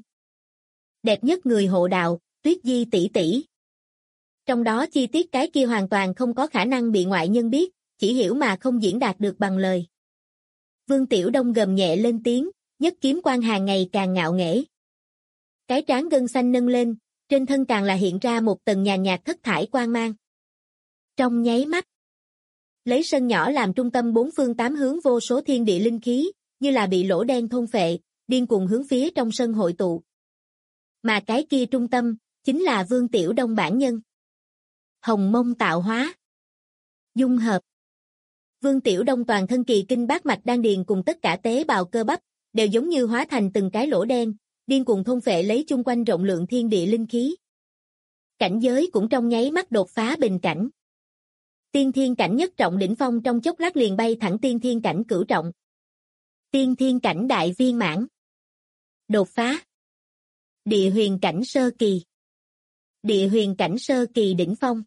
Đẹp nhất người hộ đạo, Tuyết Di tỷ tỷ. Trong đó chi tiết cái kia hoàn toàn không có khả năng bị ngoại nhân biết, chỉ hiểu mà không diễn đạt được bằng lời. Vương Tiểu Đông gầm nhẹ lên tiếng, nhất kiếm quan hàng ngày càng ngạo nghễ. Cái trán gân xanh nâng lên, trên thân càng là hiện ra một tầng nhàn nhạt thất thải quang mang. Trong nháy mắt, lấy sân nhỏ làm trung tâm 4 phương 8 hướng vô số thiên địa linh khí, như là bị lỗ đen thôn phệ, điên cuồng hướng phía trong sân hội tụ. Mà cái kia trung tâm, chính là Vương Tiểu Đông bản nhân. Hồng mông tạo hóa. Dung hợp. Vương Tiểu Đông toàn thân kỳ kinh bát mạch đan điền cùng tất cả tế bào cơ bắp, đều giống như hóa thành từng cái lỗ đen, điên cuồng thôn phệ lấy chung quanh rộng lượng thiên địa linh khí. Cảnh giới cũng trong nháy mắt đột phá bình cảnh. Tiên thiên cảnh nhất trọng đỉnh phong trong chốc lát liền bay thẳng tiên thiên cảnh cửu trọng. Tiên thiên cảnh đại viên mãn. Đột phá. Địa huyền cảnh sơ kỳ. Địa huyền cảnh sơ kỳ đỉnh phong.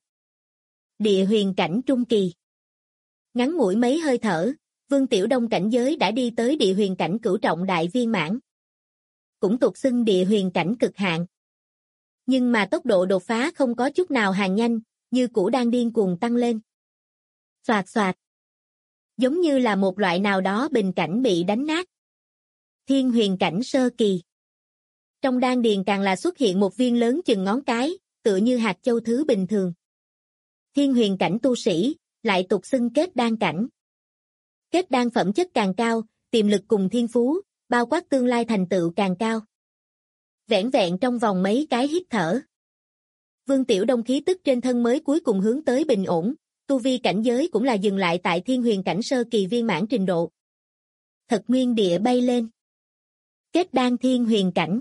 Địa huyền cảnh trung kỳ. Ngắn ngủi mấy hơi thở, Vương Tiểu Đông cảnh giới đã đi tới địa huyền cảnh cửu trọng đại viên mãn. cũng tục xưng địa huyền cảnh cực hạn. Nhưng mà tốc độ đột phá không có chút nào hàng nhanh, như cũ đang điên cuồng tăng lên. Xoạt xoạt. Giống như là một loại nào đó bình cảnh bị đánh nát. Thiên huyền cảnh sơ kỳ. Trong đan điền càng là xuất hiện một viên lớn chừng ngón cái, tựa như hạt châu thứ bình thường. Thiên huyền cảnh tu sĩ, lại tục xưng kết đan cảnh. Kết đan phẩm chất càng cao, tiềm lực cùng thiên phú, bao quát tương lai thành tựu càng cao. Vẻn vẹn trong vòng mấy cái hít thở. Vương Tiểu Đông khí tức trên thân mới cuối cùng hướng tới bình ổn, tu vi cảnh giới cũng là dừng lại tại thiên huyền cảnh sơ kỳ viên mãn trình độ. Thật nguyên địa bay lên. Kết đan thiên huyền cảnh.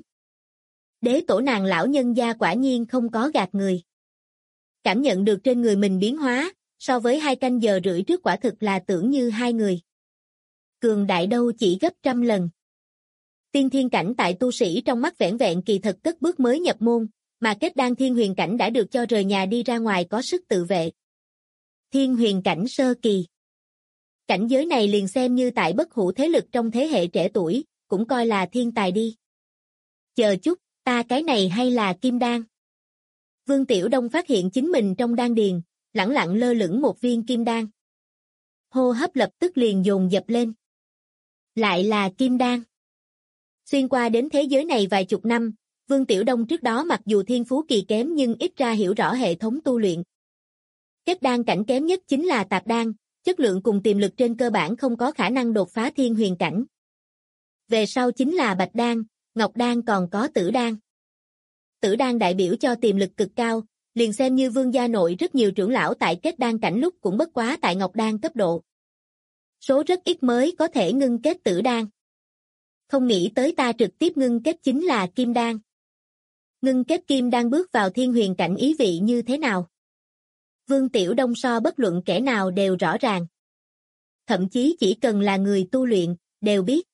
Đế tổ nàng lão nhân gia quả nhiên không có gạt người. Cảm nhận được trên người mình biến hóa, so với 2 canh giờ rưỡi trước quả thực là tưởng như hai người. Cường đại đâu chỉ gấp trăm lần. Tiên thiên cảnh tại tu sĩ trong mắt vẻn vẹn kỳ thật cất bước mới nhập môn, mà kết đan thiên huyền cảnh đã được cho rời nhà đi ra ngoài có sức tự vệ. Thiên huyền cảnh sơ kỳ. Cảnh giới này liền xem như tại bất hủ thế lực trong thế hệ trẻ tuổi, cũng coi là thiên tài đi. Chờ chút, ta cái này hay là kim đan? Vương Tiểu Đông phát hiện chính mình trong đan điền, lẳng lặng lơ lửng một viên kim đan. Hô hấp lập tức liền dồn dập lên. Lại là kim đan. Xuyên qua đến thế giới này vài chục năm, Vương Tiểu Đông trước đó mặc dù thiên phú kỳ kém nhưng ít ra hiểu rõ hệ thống tu luyện. Kết đan cảnh kém nhất chính là tạp đan, chất lượng cùng tiềm lực trên cơ bản không có khả năng đột phá thiên huyền cảnh. Về sau chính là bạch đan, ngọc đan còn có tử đan. Tử đan đại biểu cho tiềm lực cực cao, liền xem như vương gia nội rất nhiều trưởng lão tại kết đan cảnh lúc cũng bất quá tại ngọc đan cấp độ. Số rất ít mới có thể ngưng kết tử đan. Không nghĩ tới ta trực tiếp ngưng kết chính là kim đan. Ngưng kết kim đan bước vào thiên huyền cảnh ý vị như thế nào? Vương Tiểu Đông so bất luận kẻ nào đều rõ ràng. Thậm chí chỉ cần là người tu luyện, đều biết.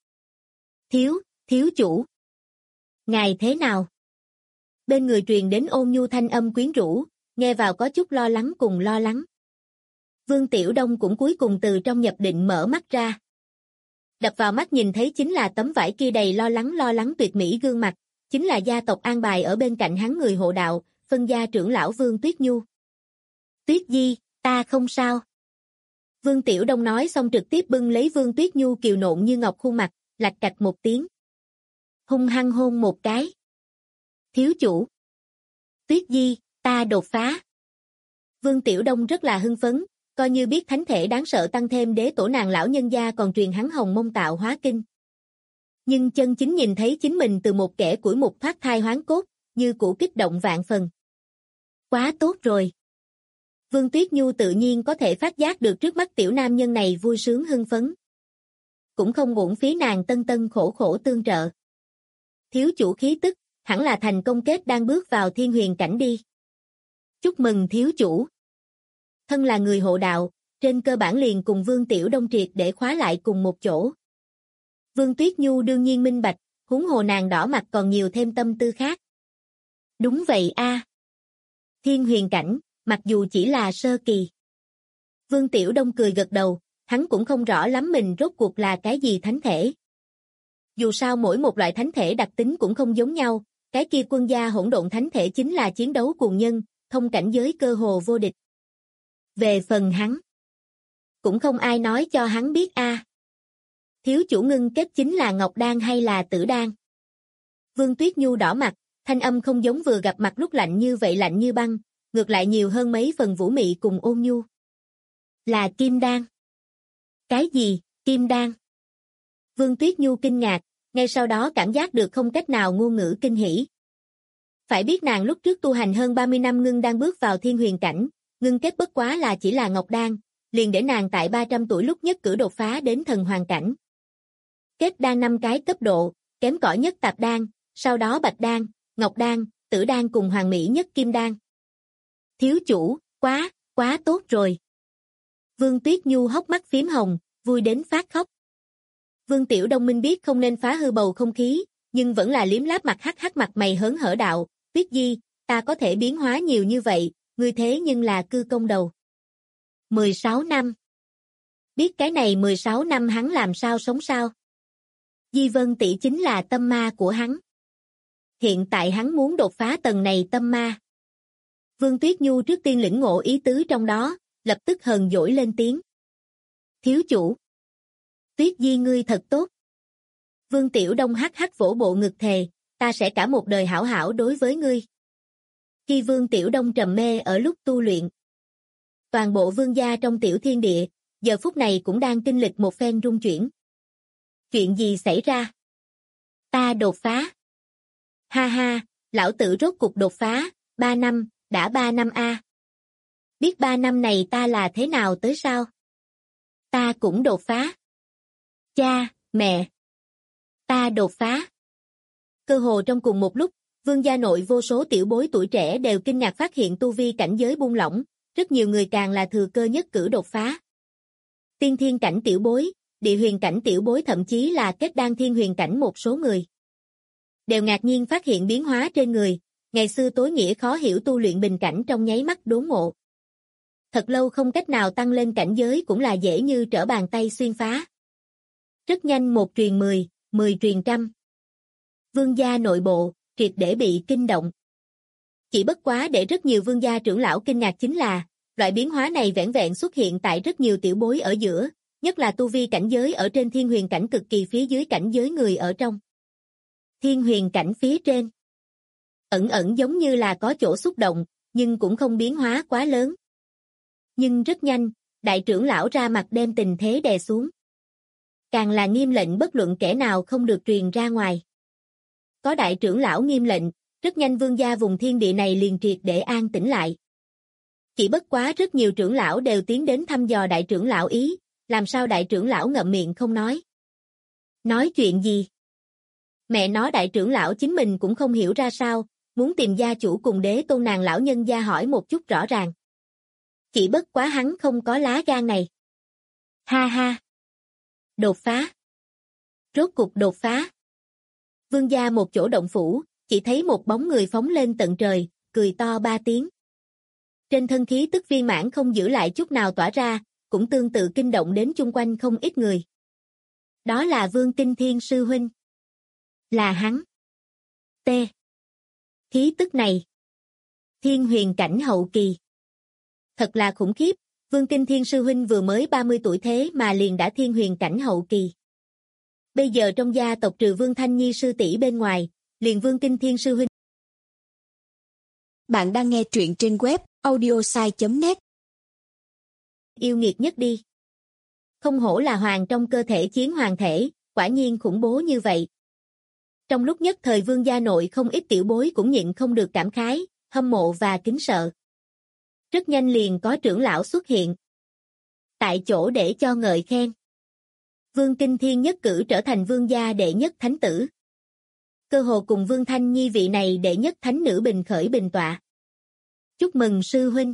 Thiếu chủ. Ngài thế nào? Bên người truyền đến ôn nhu thanh âm quyến rũ, nghe vào có chút lo lắng cùng lo lắng. Vương Tiểu Đông cũng cuối cùng từ trong nhập định mở mắt ra. Đập vào mắt nhìn thấy chính là tấm vải kia đầy lo lắng tuyệt mỹ gương mặt, chính là gia tộc an bài ở bên cạnh hắn người hộ đạo, phân gia trưởng lão Vương Tuyết Nhu. Tuyết Di, ta không sao. Vương Tiểu Đông nói xong trực tiếp bưng lấy Vương Tuyết Nhu kiều nộn như ngọc khuôn mặt, lạch cạch một tiếng. Hung hăng hôn một cái. Thiếu chủ. Tuyết Di, ta đột phá. Vương Tiểu Đông rất là hưng phấn, coi như biết thánh thể đáng sợ tăng thêm đế tổ nàng lão nhân gia còn truyền hắn hồng mông tạo hóa kinh. Nhưng chân chính nhìn thấy chính mình từ một kẻ củi mục thoát thai hoán cốt, như cũ kích động vạn phần. Quá tốt rồi. Vương Tuyết Nhu tự nhiên có thể phát giác được trước mắt tiểu nam nhân này vui sướng hưng phấn. Cũng không uổng phí nàng tân tân khổ khổ tương trợ. Thiếu chủ khí tức, hẳn là thành công kết đang bước vào thiên huyền cảnh đi. Chúc mừng thiếu chủ. Thân là người hộ đạo, trên cơ bản liền cùng Vương Tiểu Đông triệt để khóa lại cùng một chỗ. Vương Tuyết Nhu đương nhiên minh bạch, huống hồ nàng đỏ mặt còn nhiều thêm tâm tư khác. Đúng vậy a. Thiên huyền cảnh, mặc dù chỉ là sơ kỳ. Vương Tiểu Đông cười gật đầu, hắn cũng không rõ lắm mình rốt cuộc là cái gì thánh thể. Dù sao mỗi một loại thánh thể đặc tính cũng không giống nhau, cái kia quân gia hỗn độn thánh thể chính là chiến đấu cuồng nhân, thông cảnh giới cơ hồ vô địch. Về phần hắn, cũng không ai nói cho hắn biết a. Thiếu chủ ngưng kết chính là ngọc đan hay là tử đan? Vương Tuyết Nhu đỏ mặt, thanh âm không giống vừa gặp mặt lúc lạnh như vậy lạnh như băng, ngược lại nhiều hơn mấy phần vũ mị cùng ôn nhu. Là kim đan. Cái gì, kim đan? Vương Tuyết Nhu kinh ngạc, ngay sau đó cảm giác được không cách nào ngôn ngữ kinh hỉ. Phải biết nàng lúc trước tu hành hơn 30 năm ngưng đan bước vào thiên huyền cảnh, ngưng kết bất quá là chỉ là ngọc đan, liền để nàng tại 300 tuổi lúc nhất cử đột phá đến thần hoàng cảnh. Kết đan 5 cái cấp độ, kém cỏi nhất tạp đan, sau đó bạch đan, ngọc đan, tử đan cùng hoàng mỹ nhất kim đan. Thiếu chủ, quá tốt rồi. Vương Tuyết Nhu hốc mắt phím hồng, vui đến phát khóc. Vương Tiểu Đông minh biết không nên phá hư bầu không khí, nhưng vẫn là liếm láp mặt hắc mặt mày hớn hở đạo, Tuyết Di, ta có thể biến hóa nhiều như vậy, ngươi thế nhưng là cư công đầu. 16 năm. Biết cái này 16 năm hắn làm sao sống sao? Di Vân tỷ chính là tâm ma của hắn. Hiện tại hắn muốn đột phá tầng này tâm ma. Vương Tuyết Nhu trước tiên lĩnh ngộ ý tứ trong đó, lập tức hờn dỗi lên tiếng. Thiếu chủ. Tuyết Di ngươi thật tốt. Vương Tiểu Đông hắc hắc vỗ bộ ngực thề, ta sẽ cả một đời hảo hảo đối với ngươi. Khi Vương Tiểu Đông trầm mê ở lúc tu luyện, toàn bộ vương gia trong tiểu thiên địa, giờ phút này cũng đang kinh lịch một phen rung chuyển. Chuyện gì xảy ra? Ta đột phá. Ha ha, lão tử rốt cục đột phá, 3 năm, đã 3 năm a. Biết 3 năm này ta là thế nào tới sao? Ta cũng đột phá. Cha, mẹ. Ta đột phá. Cơ hồ trong cùng một lúc, vương gia nội vô số tiểu bối tuổi trẻ đều kinh ngạc phát hiện tu vi cảnh giới buông lỏng, rất nhiều người càng là thừa cơ nhất cử đột phá. Tiên thiên cảnh tiểu bối, địa huyền cảnh tiểu bối thậm chí là kết đan thiên huyền cảnh một số người. Đều ngạc nhiên phát hiện biến hóa trên người, ngày xưa tối nghĩa khó hiểu tu luyện bình cảnh trong nháy mắt đốn ngộ. Thật lâu không cách nào tăng lên cảnh giới cũng là dễ như trở bàn tay xuyên phá. Rất nhanh 1 truyền 10, 10 truyền trăm. Vương gia nội bộ, triệt để bị kinh động. Chỉ bất quá để rất nhiều vương gia trưởng lão kinh ngạc chính là, loại biến hóa này vẻn vẹn xuất hiện tại rất nhiều tiểu bối ở giữa, nhất là tu vi cảnh giới ở trên thiên huyền cảnh cực kỳ phía dưới cảnh giới người ở trong. Thiên huyền cảnh phía trên. Ẩn ẩn giống như là có chỗ xúc động, nhưng cũng không biến hóa quá lớn. Nhưng rất nhanh, đại trưởng lão ra mặt đem tình thế đè xuống. Càng là nghiêm lệnh bất luận kẻ nào không được truyền ra ngoài. Có đại trưởng lão nghiêm lệnh, rất nhanh vương gia vùng thiên địa này liền triệt để an tĩnh lại. Chỉ bất quá rất nhiều trưởng lão đều tiến đến thăm dò đại trưởng lão ý, làm sao đại trưởng lão ngậm miệng không nói. Nói chuyện gì? Mẹ nó đại trưởng lão chính mình cũng không hiểu ra sao, muốn tìm gia chủ cùng đế tôn nàng lão nhân gia hỏi một chút rõ ràng. Chỉ bất quá hắn không có lá gan này. Ha ha. Đột phá. Rốt cục đột phá. Vương gia một chỗ động phủ, chỉ thấy một bóng người phóng lên tận trời, cười to 3 tiếng. Trên thân khí tức viên mãn không giữ lại chút nào tỏa ra, cũng tương tự kinh động đến chung quanh không ít người. Đó là Vương Kinh Thiên sư huynh. Là hắn. T. Khí tức này. Thiên huyền cảnh hậu kỳ. Thật là khủng khiếp, Vương Kinh Thiên sư huynh vừa mới 30 tuổi thế mà liền đã thiên huyền cảnh hậu kỳ. Bây giờ trong gia tộc trừ Vương Thanh Nhi sư tỷ bên ngoài, liền Vương Kinh Thiên sư huynh. Bạn đang nghe truyện trên web audiosai.net. Yêu nghiệt nhất đi. Không hổ là hoàng trong cơ thể chiến hoàng thể, quả nhiên khủng bố như vậy. Trong lúc nhất thời vương gia nội không ít tiểu bối cũng nhịn không được cảm khái, hâm mộ và kính sợ. Rất nhanh liền có trưởng lão xuất hiện. Tại chỗ để cho ngợi khen. Vương Kinh Thiên nhất cử trở thành vương gia đệ nhất thánh tử. Cơ hồ cùng Vương Thanh Nhi vị này đệ nhất thánh nữ bình khởi bình tọa. Chúc mừng sư huynh.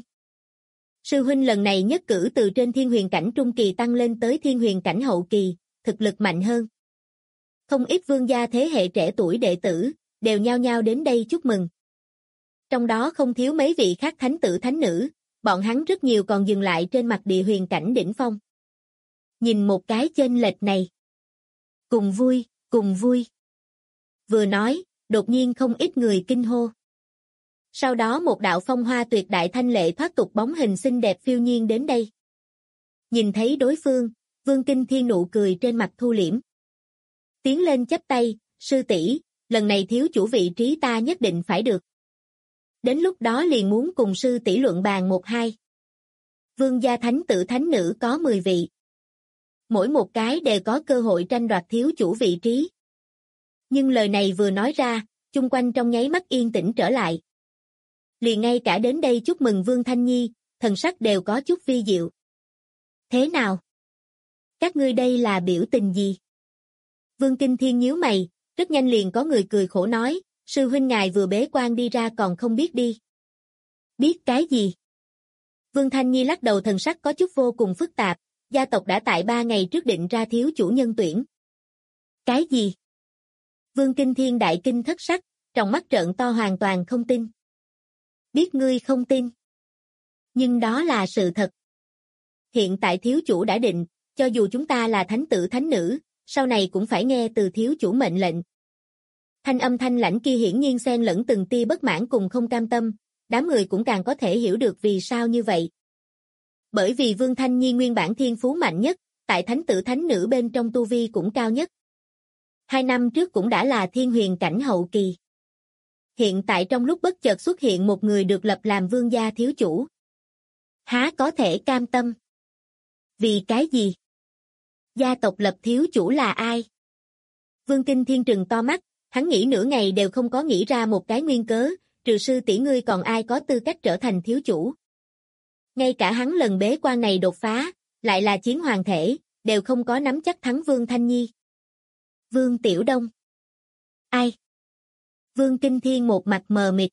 Sư huynh lần này nhất cử từ trên thiên huyền cảnh trung kỳ tăng lên tới thiên huyền cảnh hậu kỳ, thực lực mạnh hơn. Không ít vương gia thế hệ trẻ tuổi đệ tử, đều nhao nhao đến đây chúc mừng. Trong đó không thiếu mấy vị khác thánh tử thánh nữ, bọn hắn rất nhiều còn dừng lại trên mặt địa huyền cảnh đỉnh phong. Nhìn một cái chênh lệch này. Cùng vui, cùng vui. Vừa nói, đột nhiên không ít người kinh hô. Sau đó một đạo phong hoa tuyệt đại thanh lệ thoát tục bóng hình xinh đẹp phiêu nhiên đến đây. Nhìn thấy đối phương, Vương Kinh Thiên nụ cười trên mặt thu liễm. Tiến lên chắp tay, sư tỷ, lần này thiếu chủ vị trí ta nhất định phải được. Đến lúc đó liền muốn cùng sư tỷ luận bàn 1-2. Vương gia thánh tử thánh nữ có 10 vị. Mỗi một cái đều có cơ hội tranh đoạt thiếu chủ vị trí. Nhưng lời này vừa nói ra, chung quanh trong nháy mắt yên tĩnh trở lại. Liền ngay cả đến đây chúc mừng Vương Thanh Nhi, thần sắc đều có chút vi diệu. Thế nào? Các ngươi đây là biểu tình gì? Vương Kinh Thiên nhíu mày, rất nhanh liền có người cười khổ nói, sư huynh ngài vừa bế quan đi ra còn không biết đi. Biết cái gì? Vương Thanh Nhi lắc đầu thần sắc có chút vô cùng phức tạp, gia tộc đã tại 3 ngày trước định ra thiếu chủ nhân tuyển. Cái gì? Vương Kinh Thiên đại kinh thất sắc, trong mắt trợn to hoàn toàn không tin. Biết ngươi không tin. Nhưng đó là sự thật. Hiện tại thiếu chủ đã định, cho dù chúng ta là thánh tử thánh nữ, sau này cũng phải nghe từ thiếu chủ mệnh lệnh. Thanh âm thanh lãnh kia hiển nhiên xen lẫn từng tia bất mãn cùng không cam tâm, đám người cũng càng có thể hiểu được vì sao như vậy. Bởi vì Vương Thanh Nhi nguyên bản thiên phú mạnh nhất, tại thánh tử thánh nữ bên trong tu vi cũng cao nhất. 2 năm trước cũng đã là thiên huyền cảnh hậu kỳ. Hiện tại trong lúc bất chợt xuất hiện một người được lập làm vương gia thiếu chủ. Há có thể cam tâm? Vì cái gì? Gia tộc lập thiếu chủ là ai? Vương Kinh Thiên trừng to mắt, hắn nghĩ nửa ngày đều không có nghĩ ra một cái nguyên cớ, trừ sư tỷ ngươi còn ai có tư cách trở thành thiếu chủ. Ngay cả hắn lần bế quan này đột phá, lại là chiến hoàng thể, đều không có nắm chắc thắng Vương Thanh Nhi. Vương Tiểu Đông. Ai? Vương Kinh Thiên một mặt mờ mịt.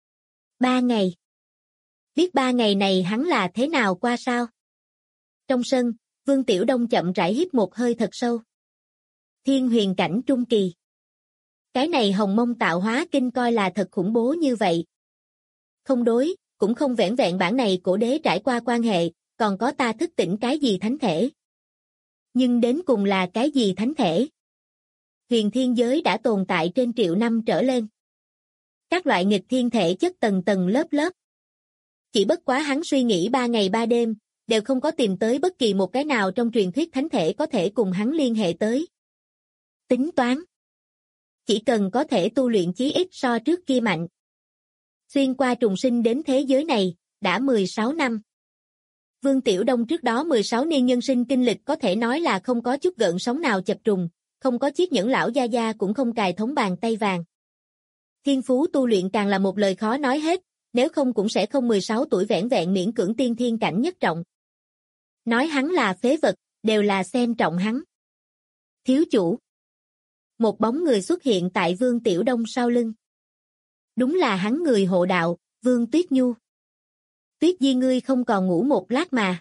3 ngày. Biết 3 ngày này hắn là thế nào qua sao? Trong sân, Vương Tiểu Đông chậm rãi hít một hơi thật sâu. Thiên huyền cảnh trung kỳ. Cái này hồng mông tạo hóa kinh coi là thật khủng bố như vậy. Không đối, cũng không vẻn vẹn bản này cổ đế trải qua quan hệ, còn có ta thức tỉnh cái gì thánh thể. Nhưng đến cùng là cái gì thánh thể? Huyền thiên giới đã tồn tại trên triệu năm trở lên. Các loại nghịch thiên thể chất tầng tầng lớp lớp. Chỉ bất quá hắn suy nghĩ 3 ngày 3 đêm, đều không có tìm tới bất kỳ một cái nào trong truyền thuyết thánh thể có thể cùng hắn liên hệ tới. Tính toán. Chỉ cần có thể tu luyện chí ít so trước kia mạnh. Xuyên qua trùng sinh đến thế giới này, đã 16 năm. Vương Tiểu Đông trước đó 16 niên nhân sinh kinh lịch có thể nói là không có chút gợn sóng nào chập trùng, không có chiếc nhẫn lão gia gia cũng không cài thống bàn tay vàng. Thiên phú tu luyện càng là một lời khó nói hết, nếu không cũng sẽ không 16 tuổi vẻn vẹn miễn cưỡng tiên thiên cảnh nhất trọng. Nói hắn là phế vật, đều là xem trọng hắn. Thiếu chủ. Một bóng người xuất hiện tại Vương Tiểu Đông sau lưng. Đúng là hắn người hộ đạo, Vương Tuyết Nhu. Tuyết Di ngươi không còn ngủ một lát mà.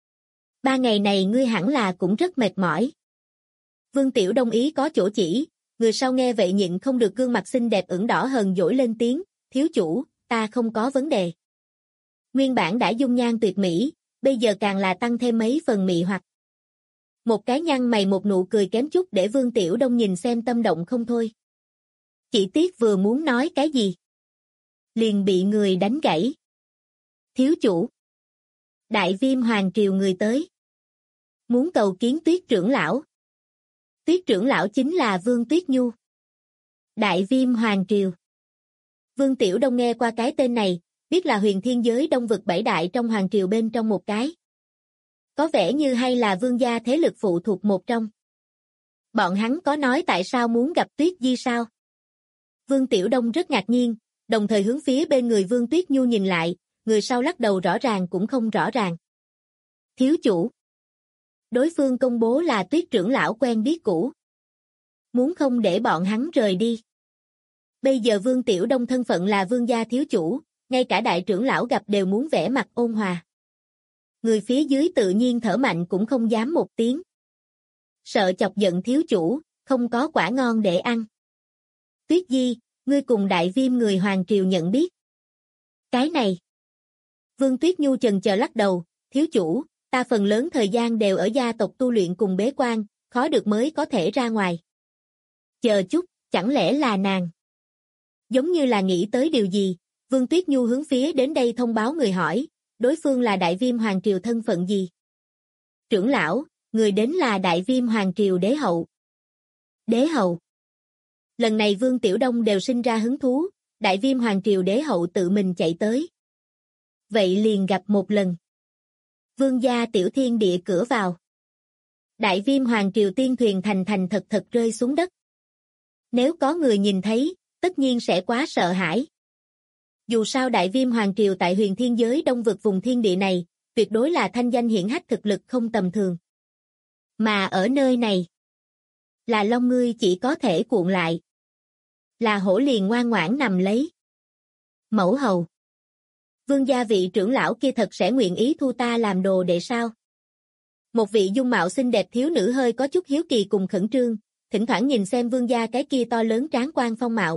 3 ngày này ngươi hẳn là cũng rất mệt mỏi. Vương Tiểu Đông ý có chỗ chỉ, người sau nghe vậy nhịn không được gương mặt xinh đẹp ửng đỏ hờn dỗi lên tiếng, thiếu chủ, ta không có vấn đề. Nguyên bản đã dung nhan tuyệt mỹ, bây giờ càng là tăng thêm mấy phần mị hoặc. Một cái nhăn mày một nụ cười kém chút để Vương Tiểu Đông nhìn xem tâm động không thôi. Chỉ tiếc vừa muốn nói cái gì, liền bị người đánh gãy. Thiếu chủ. Đại Viêm Hoàng Triều người tới. Muốn cầu kiến Tuyết trưởng lão. Tuyết trưởng lão chính là Vương Tuyết Nhu. Đại Viêm Hoàng Triều. Vương Tiểu Đông nghe qua cái tên này, biết là huyền thiên giới đông vực 7 đại trong Hoàng Triều bên trong một cái. Có vẻ như hay là vương gia thế lực phụ thuộc một trong. Bọn hắn có nói tại sao muốn gặp Tuyết Di sao? Vương Tiểu Đông rất ngạc nhiên, đồng thời hướng phía bên người Vương Tuyết Nhu nhìn lại, người sau lắc đầu rõ ràng cũng không rõ ràng. Thiếu chủ. Đối phương công bố là Tuyết trưởng lão quen biết cũ. Muốn không để bọn hắn rời đi. Bây giờ Vương Tiểu Đông thân phận là vương gia thiếu chủ, ngay cả đại trưởng lão gặp đều muốn vẽ mặt ôn hòa. Người phía dưới tự nhiên thở mạnh cũng không dám một tiếng. Sợ chọc giận thiếu chủ, không có quả ngon để ăn. Tuyết Di, ngươi cùng Đại Viêm người Hoàng Triều nhận biết. Cái này. Vương Tuyết Nhu chần chờ lắc đầu, thiếu chủ, ta phần lớn thời gian đều ở gia tộc tu luyện cùng bế quan, khó được mới có thể ra ngoài. Chờ chút, chẳng lẽ là nàng? Giống như là nghĩ tới điều gì, Vương Tuyết Nhu hướng phía đến đây thông báo người hỏi, đối phương là Đại Viêm Hoàng Triều thân phận gì? Trưởng lão, người đến là Đại Viêm Hoàng Triều đế hậu. Đế hậu. Lần này Vương Tiểu Đông đều sinh ra hứng thú, Đại Viêm Hoàng Triều đế hậu tự mình chạy tới. Vậy liền gặp một lần. Vương gia tiểu thiên địa cửa vào. Đại Viêm Hoàng Triều tiên thuyền thành thành thật thật rơi xuống đất. Nếu có người nhìn thấy, tất nhiên sẽ quá sợ hãi. Dù sao Đại Viêm Hoàng Triều tại huyền thiên giới đông vực vùng thiên địa này, tuyệt đối là thanh danh hiển hách thực lực không tầm thường. Mà ở nơi này, là lông ngươi chỉ có thể cuộn lại. Là hổ liền ngoan ngoãn nằm lấy. Mẫu hầu. Vương gia vị trưởng lão kia thật sẽ nguyện ý thu ta làm đồ đệ sao? Một vị dung mạo xinh đẹp thiếu nữ hơi có chút hiếu kỳ cùng khẩn trương, thỉnh thoảng nhìn xem vương gia cái kia to lớn tráng quan phong mạo.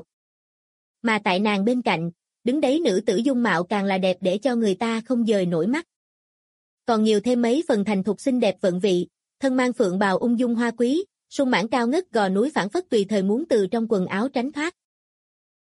Mà tại nàng bên cạnh, đứng đấy nữ tử dung mạo càng là đẹp để cho người ta không dời nổi mắt. Còn nhiều thêm mấy phần thành thục xinh đẹp vận vị, thân mang phượng bào ung dung hoa quý, sung mãn cao ngất gò núi phảng phất tùy thời muốn từ trong quần áo tránh thoát.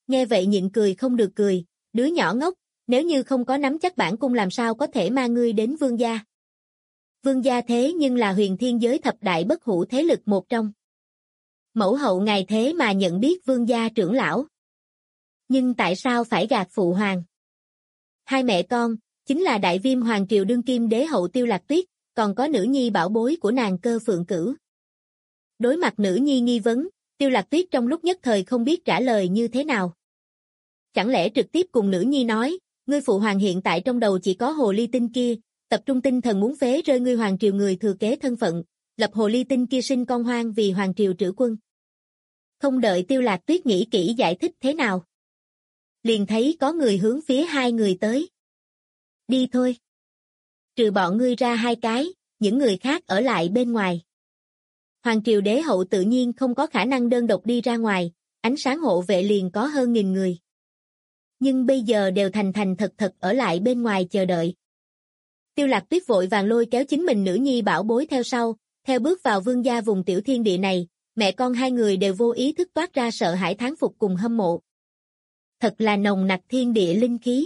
Nghe vậy nhịn cười không được cười, đứa nhỏ ngốc, nếu như không có nắm chắc bản cung làm sao có thể mang ngươi đến vương gia. Vương gia thế nhưng là huyền thiên giới thập đại bất hủ thế lực một trong. Mẫu hậu ngài thế mà nhận biết vương gia trưởng lão. Nhưng tại sao phải gạt phụ hoàng? Hai mẹ con, chính là đại viêm hoàng triều đương kim đế hậu Tiêu Lạc Tuyết, còn có nữ nhi bảo bối của nàng Cơ Phượng Cửu. Đối mặt nữ nhi nghi vấn, Tiêu Lạc Tuyết trong lúc nhất thời không biết trả lời như thế nào. Chẳng lẽ trực tiếp cùng nữ nhi nói, ngươi phụ hoàng hiện tại trong đầu chỉ có hồ ly tinh kia, tập trung tinh thần muốn phế rơi ngươi hoàng triều người thừa kế thân phận, lập hồ ly tinh kia sinh con hoang vì hoàng triều trữ quân. Không đợi Tiêu Lạc Tuyết nghĩ kỹ giải thích thế nào. Liền thấy có người hướng phía hai người tới. Đi thôi. Trừ bọn ngươi ra hai cái, những người khác ở lại bên ngoài. Hoàng triều đế hậu tự nhiên không có khả năng đơn độc đi ra ngoài, ánh sáng hộ vệ liền có hơn 1000 người. Nhưng bây giờ đều thành thật ở lại bên ngoài chờ đợi. Tiêu Lạc Tuyết vội vàng lôi kéo chính mình nữ nhi bảo bối theo sau, theo bước vào vương gia vùng tiểu thiên địa này, mẹ con hai người đều vô ý thức toát ra sợ hãi thán phục cùng hâm mộ. Thật là nồng nặc thiên địa linh khí.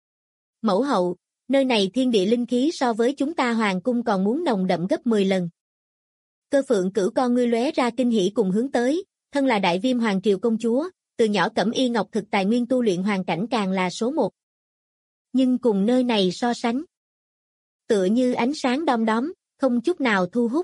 Mẫu hậu, nơi này thiên địa linh khí so với chúng ta hoàng cung còn muốn nồng đậm gấp 10 lần. Cơ Phượng Cửu con ngươi lóe ra kinh hỉ cùng hướng tới, thân là đại viêm hoàng triều công chúa, từ nhỏ cẩm y ngọc thực tài nguyên tu luyện hoàn cảnh càng là số 1. Nhưng cùng nơi này so sánh, tựa như ánh sáng đom đóm, không chút nào thu hút.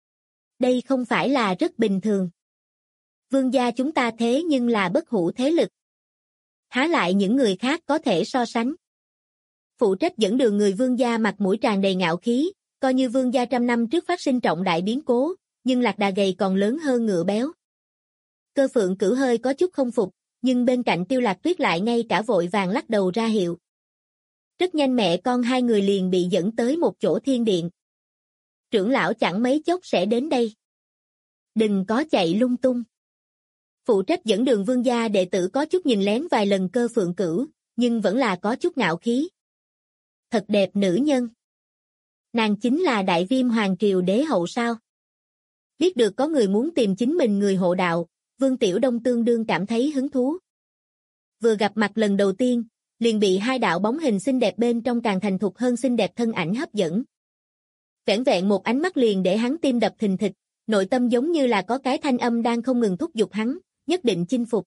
Đây không phải là rất bình thường. Vương gia chúng ta thế nhưng là bất hủ thế lực. Há lại những người khác có thể so sánh. Phụ trách dẫn đường người vương gia mặt mũi tràn đầy ngạo khí, coi như vương gia 100 năm trước phát sinh trọng đại biến cố, nhưng lạc đà gầy còn lớn hơn ngựa béo. Cơ Phượng Cửu hơi có chút không phục, nhưng bên cạnh Tiêu Lạc Tuyết lại ngay cả vội vàng lắc đầu ra hiệu. Rất nhanh mẹ con hai người liền bị dẫn tới một chỗ thiên điện. Trưởng lão chẳng mấy chốc sẽ đến đây. Đừng có chạy lung tung. Phụ trách dẫn đường vương gia đệ tử có chút nhìn lén vài lần Cơ Phượng Cửu, nhưng vẫn là có chút ngạo khí. Thật đẹp nữ nhân. Nàng chính là đại viêm hoàng triều đế hậu sao? Biết được có người muốn tìm chính mình người hộ đạo, Vương Tiểu Đông tương đương cảm thấy hứng thú. Vừa gặp mặt lần đầu tiên, liền bị hai đạo bóng hình xinh đẹp bên trong càng thành thục hơn xinh đẹp thân ảnh hấp dẫn. Vẻn vẹn một ánh mắt liền để hắn tim đập thình thịch, nội tâm giống như là có cái thanh âm đang không ngừng thúc giục hắn, nhất định chinh phục.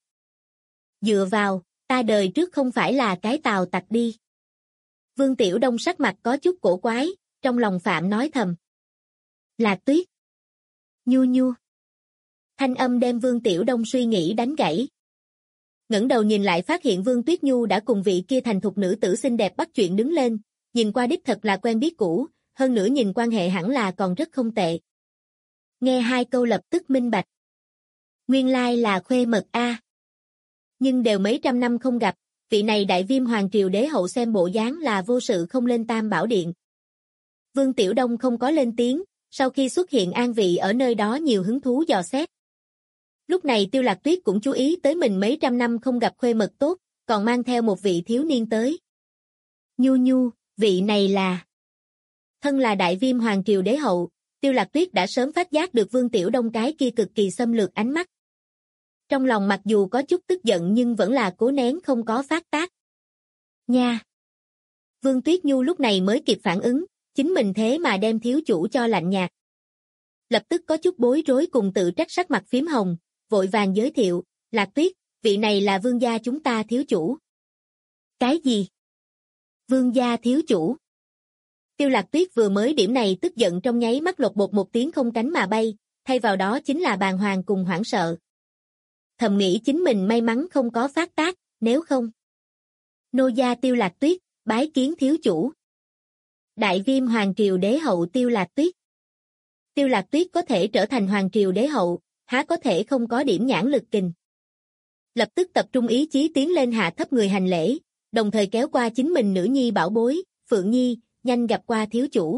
Dựa vào, ta đời trước không phải là cái tào tặc đi. Vương Tiểu Đông sắc mặt có chút cổ quái, trong lòng phạm nói thầm. Lạc Tuyết. Nhu nhu. Thanh âm đem Vương Tiểu Đông suy nghĩ đánh gãy. Ngẩng đầu nhìn lại phát hiện Vương Tuyết Nhu đã cùng vị kia thành thục nữ tử xinh đẹp bắt chuyện đứng lên, nhìn qua đích thật là quen biết cũ, hơn nữa nhìn quan hệ hẳn là còn rất không tệ. Nghe hai câu lập tức minh bạch. Nguyên lai là khuê mật a. Nhưng đều mấy trăm năm không gặp, vị này đại viêm hoàng triều đế hậu xem bộ dáng là vô sự không lên Tam Bảo Điện. Vương Tiểu Đông không có lên tiếng, sau khi xuất hiện an vị ở nơi đó nhiều hứng thú dò xét. Lúc này Tiêu Lạc Tuyết cũng chú ý tới mình mấy trăm năm không gặp khuê mật tốt, còn mang theo một vị thiếu niên tới. Nhu nhu, vị này là... Thân là đại viêm hoàng triều đế hậu, Tiêu Lạc Tuyết đã sớm phát giác được Vương Tiểu Đông cái kia cực kỳ xâm lược ánh mắt. Trong lòng mặc dù có chút tức giận nhưng vẫn là cố nén không có phát tác. Nha! Vương Tuyết Nhu lúc này mới kịp phản ứng, chính mình thế mà đem thiếu chủ cho lạnh nhạt. Lập tức có chút bối rối cùng tự trách sắc mặt phím hồng, vội vàng giới thiệu, Lạc Tuyết, vị này là vương gia chúng ta thiếu chủ. Cái gì? Vương gia thiếu chủ? Tiêu Lạc Tuyết vừa mới điểm này tức giận trong nháy mắt lột bột một tiếng không cánh mà bay, thay vào đó chính là bàng hoàng cùng hoảng sợ. Thầm nghĩ chính mình may mắn không có phát tác, nếu không. Nô gia Tiêu Lạc Tuyết, bái kiến thiếu chủ. Đại viêm hoàng triều đế hậu Tiêu Lạc Tuyết. Tiêu Lạc Tuyết có thể trở thành hoàng triều đế hậu, há có thể không có điểm nhãn lực kình. Lập tức tập trung ý chí tiến lên hạ thấp người hành lễ, đồng thời kéo qua chính mình nữ nhi bảo bối, Phượng Nhi, nhanh gặp qua thiếu chủ.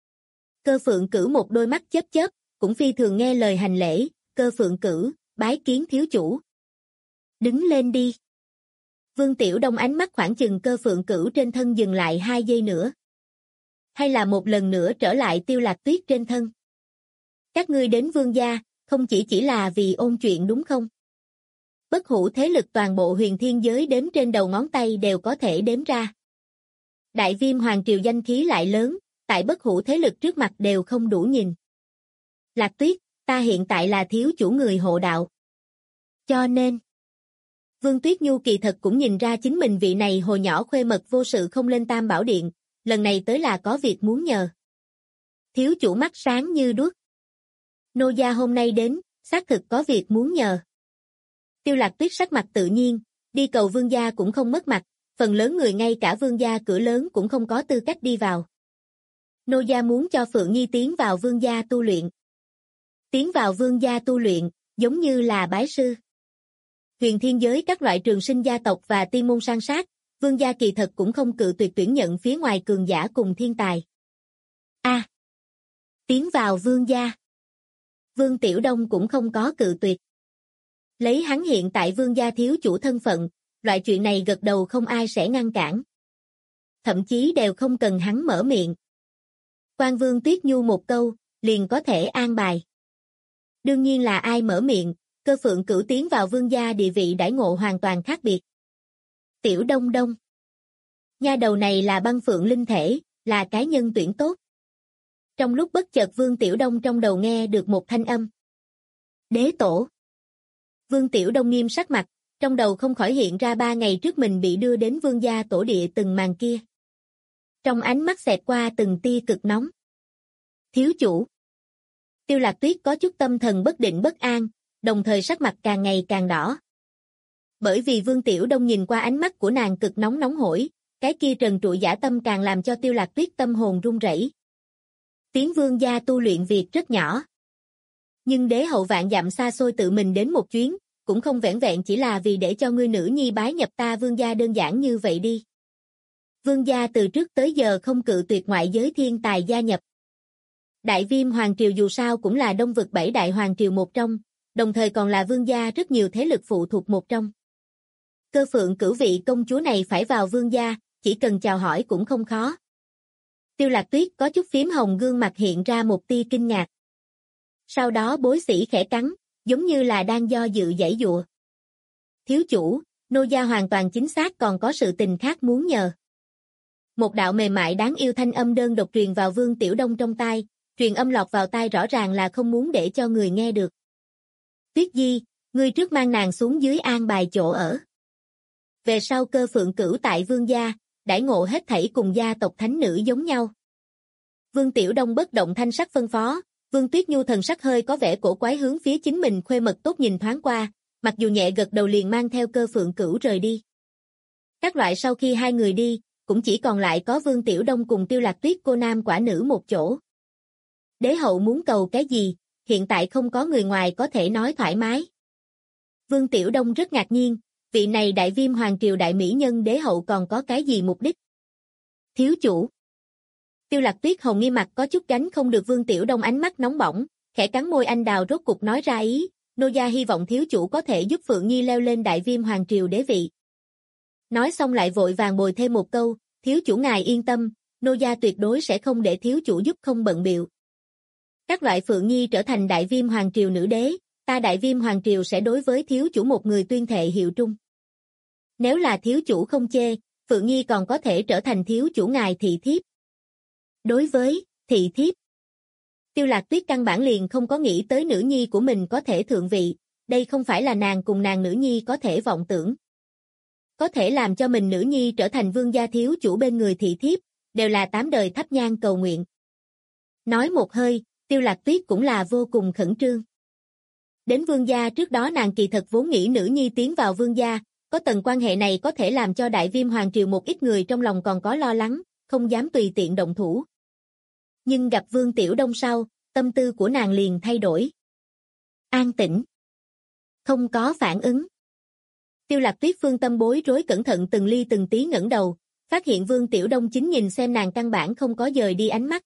Cơ Phượng Cửu một đôi mắt chớp chớp, cũng phi thường nghe lời hành lễ, Cơ Phượng Cửu, bái kiến thiếu chủ. Đứng lên đi. Vương Tiểu Đông ánh mắt khoảng chừng Cơ Phượng Cửu trên thân dừng lại 2 giây nữa. Hay là một lần nữa trở lại Tiêu Lạc Tuyết trên thân. Các ngươi đến vương gia, không chỉ là vì ôn chuyện đúng không? Bất hủ thế lực toàn bộ huyền thiên giới đếm trên đầu ngón tay đều có thể đếm ra. Đại Viêm Hoàng Triều danh khí lại lớn, tại bất hủ thế lực trước mặt đều không đủ nhìn. Lạc Tuyết, ta hiện tại là thiếu chủ người hộ đạo. Cho nên, Vương Tuyết Nhu kỳ thật cũng nhìn ra chính mình vị này hồi nhỏ khuê mật vô sự không lên Tam Bảo Điện, lần này tới là có việc muốn nhờ. Thiếu chủ mắt sáng như đuốc. Nô gia hôm nay đến, xác thực có việc muốn nhờ. Tiêu Lạc Tuyết sắc mặt tự nhiên, đi cầu vương gia cũng không mất mặt, phần lớn người ngay cả vương gia cửa lớn cũng không có tư cách đi vào. Nô gia muốn cho Phượng Nhi tiến vào vương gia tu luyện. Tiến vào vương gia tu luyện, giống như là bái sư. Huyền thiên giới các loại trường sinh gia tộc và tiên môn san sát, vương gia kỳ thật cũng không cự tuyệt tuyển nhận phía ngoài cường giả cùng thiên tài. Tiến vào vương gia. Vương Tiểu Đông cũng không có cự tuyệt. Lấy hắn hiện tại vương gia thiếu chủ thân phận, loại chuyện này gật đầu không ai sẽ ngăn cản. Thậm chí đều không cần hắn mở miệng. Quan Vương Tuyết Nhu một câu, liền có thể an bài. Đương nhiên là ai mở miệng, Cơ Phượng Cửu tiến vào vương gia địa vị đãi ngộ hoàn toàn khác biệt. Tiểu Đông Đông. Nha đầu này là băng phượng linh thể, là cái nhân tuyển tốt. Trong lúc bất chợt Vương Tiểu Đông trong đầu nghe được một thanh âm. Đế tổ. Vương Tiểu Đông nghiêm sắc mặt, trong đầu không khỏi hiện ra 3 ngày trước mình bị đưa đến vương gia tổ địa từng màn kia. Trong ánh mắt xẹt qua từng tia cực nóng. Thiếu chủ. Tiêu Lạc Tuyết có chút tâm thần bất định bất an, đồng thời sắc mặt càng ngày càng đỏ. Bởi vì Vương Tiểu Đông nhìn qua ánh mắt của nàng cực nóng nóng hổi, cái kia trần trụi dã tâm càng làm cho Tiêu Lạc Tuyết tâm hồn run rẩy. Tiến vương gia tu luyện việc rất nhỏ. Nhưng đế hậu vạn dặm xa xôi tự mình đến một chuyến, cũng không vẻn vẹn chỉ là vì để cho ngươi nữ nhi bái nhập ta vương gia đơn giản như vậy đi. Vương gia từ trước tới giờ không cự tuyệt ngoại giới thiên tài gia nhập. Đại Viêm Hoàng Triều dù sao cũng là đông vực 7 đại hoàng triều một trong, đồng thời còn là vương gia rất nhiều thế lực phụ thuộc một trong. Cơ Phượng Cửu vị công chúa này phải vào vương gia, chỉ cần chào hỏi cũng không khó. Tiêu Lạc Tuyết có chút phím hồng gương mặt hiện ra một tia kinh ngạc. Sau đó bối sĩ khẽ cắn, giống như là đang do dự giãy giụa. Thiếu chủ, nô gia hoàn toàn chính xác còn có sự tình khác muốn nhờ. Một đạo mềm mại đáng yêu thanh âm đơn độc truyền vào Vương Tiểu Đông trong tai, truyền âm lọt vào tai rõ ràng là không muốn để cho người nghe được. Tuyết Di, ngươi trước mang nàng xuống dưới an bài chỗ ở. Về sau Cơ Phượng Cửu tại vương gia, đãi ngộ hết thảy cùng gia tộc thánh nữ giống nhau. Vương Tiểu Đông bất động thanh sắc phân phó, Vương Tuyết Nhu thần sắc hơi có vẻ cổ quái hướng phía chính mình khuê mật tốt nhìn thoáng qua, mặc dù nhẹ gật đầu liền mang theo Cơ Phượng Cửu rời đi. Các loại sau khi hai người đi, cũng chỉ còn lại có Vương Tiểu Đông cùng Tiêu Lạc Tuyết cô nam quả nữ một chỗ. Đế hậu muốn cầu cái gì, hiện tại không có người ngoài có thể nói thoải mái. Vương Tiểu Đông rất ngạc nhiên, vị này Đại Viêm Hoàng Triều đại mỹ nhân đế hậu còn có cái gì mục đích? Thiếu chủ. Tiêu Lạc Tuyết hồng nghi mặt có chút gánh không được Vương Tiểu Đông ánh mắt nóng bỏng, khẽ cắn môi anh đào rốt cục nói ra ý, nô gia hy vọng thiếu chủ có thể giúp Phượng Nhi leo lên Đại Viêm Hoàng Triều đế vị. Nói xong lại vội vàng bồi thêm một câu, thiếu chủ ngài yên tâm, nô gia tuyệt đối sẽ không để thiếu chủ giúp không bận bịu. Các loại Phượng Nhi trở thành Đại Viêm Hoàng Triều nữ đế, ta Đại Viêm Hoàng Triều sẽ đối với thiếu chủ một người tuyên thệ hiệu trung. Nếu là thiếu chủ không chê, Phượng Nhi còn có thể trở thành thiếu chủ ngài thị thiếp. Đối với thị thiếp, Tiêu Lạc Tuyết căn bản liền không có nghĩ tới nữ nhi của mình có thể thượng vị, đây không phải là nàng cùng nàng nữ nhi có thể vọng tưởng. Có thể làm cho mình nữ nhi trở thành vương gia thiếu chủ bên người thị thiếp, đều là 8 đời thắp nhang cầu nguyện. Nói một hơi, Tiêu Lạc Tuyết cũng là vô cùng khẩn trương. Đến vương gia trước đó nàng kỳ thật vốn nghĩ nữ nhi tiến vào vương gia, có tầng quan hệ này có thể làm cho Đại Viêm Hoàng Triều một ít người trong lòng còn có lo lắng, không dám tùy tiện động thủ. Nhưng gặp Vương Tiểu Đông sau, tâm tư của nàng liền thay đổi. An tĩnh. Không có phản ứng. Tiêu Lạc Tuyết phương tâm bối rối cẩn thận từng ly từng tí ngẩng đầu, phát hiện Vương Tiểu Đông chính nhìn xem nàng căn bản không có dời đi ánh mắt.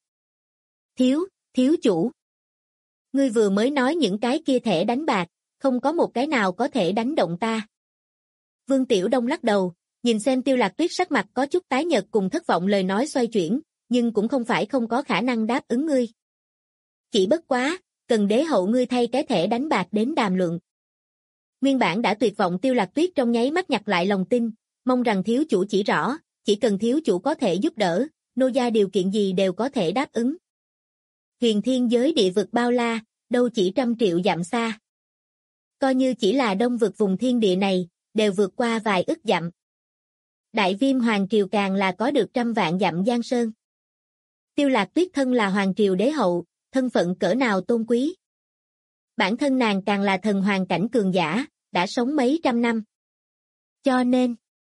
Thiếu chủ. Ngươi vừa mới nói những cái kia thẻ đánh bạc, không có một cái nào có thể đánh động ta. Vương Tiểu Đông lắc đầu, nhìn xem Tiêu Lạc Tuyết sắc mặt có chút tái nhợt cùng thất vọng lời nói xoay chuyển, nhưng cũng không phải không có khả năng đáp ứng ngươi. Chỉ bất quá, cần đế hậu ngươi thay cái thẻ đánh bạc đến đàm luận. Nguyên bản đã tuyệt vọng Tiêu Lạc Tuyết trong nháy mắt nhặt lại lòng tin, mong rằng thiếu chủ chỉ rõ, chỉ cần thiếu chủ có thể giúp đỡ, nô gia điều kiện gì đều có thể đáp ứng. Huyền thiên giới địa vực bao la, đâu chỉ 100 triệu dặm xa. Coi như chỉ là đông vực vùng thiên địa này, đều vượt qua vài ức dặm. Đại Viêm Hoàng Triều càng là có được 100 vạn dặm giang sơn. Tiêu Lạc Tuyết thân là Hoàng Triều đế hậu, thân phận cỡ nào tôn quý. Bản thân nàng càng là thần hoàng cảnh cường giả, đã sống mấy trăm năm. Cho nên,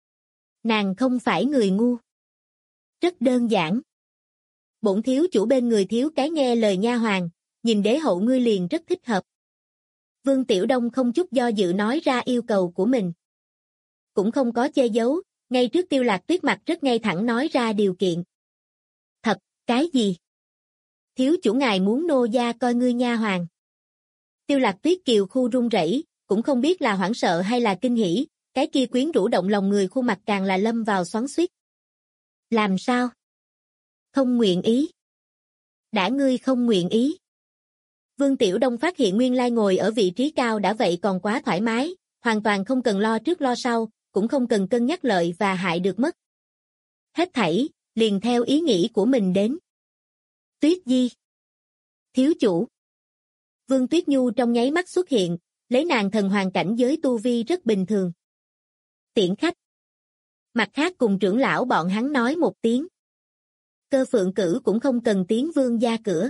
nàng không phải người ngu. Rất đơn giản. Bổn thiếu chủ bên người thiếu cái nghe lời nha hoàn, nhìn đế hậu ngươi liền rất thích hợp. Vương Tiểu Đông không chút do dự nói ra yêu cầu của mình. Cũng không có che giấu, ngay trước Tiêu Lạc Tuyết mặt rất ngay thẳng nói ra điều kiện. Thật, cái gì? Thiếu chủ ngài muốn nô gia coi ngươi nha hoàn. Tiêu Lạc Tuyết kiều khu run rẩy, cũng không biết là hoảng sợ hay là kinh hỉ, cái kia quyến rũ động lòng người khuôn mặt càng là lâm vào xoắn xuýt. Làm sao? Không nguyện ý. Đã ngươi không nguyện ý. Vương Tiểu Đông phát hiện nguyên lai ngồi ở vị trí cao đã vậy còn quá thoải mái, hoàn toàn không cần lo trước lo sau, cũng không cần cân nhắc lợi và hại được mất. Hết thảy, liền theo ý nghĩ của mình đến. Tuyết Di. Thiếu chủ. Vương Tuyết Nhu trong nháy mắt xuất hiện, lấy nàng thần hoàng cảnh giới tu vi rất bình thường. Tiễn khách. Mặt khác cùng trưởng lão bọn hắn nói một tiếng. Cơ Phượng Cử cũng không cần tiến vương gia cửa.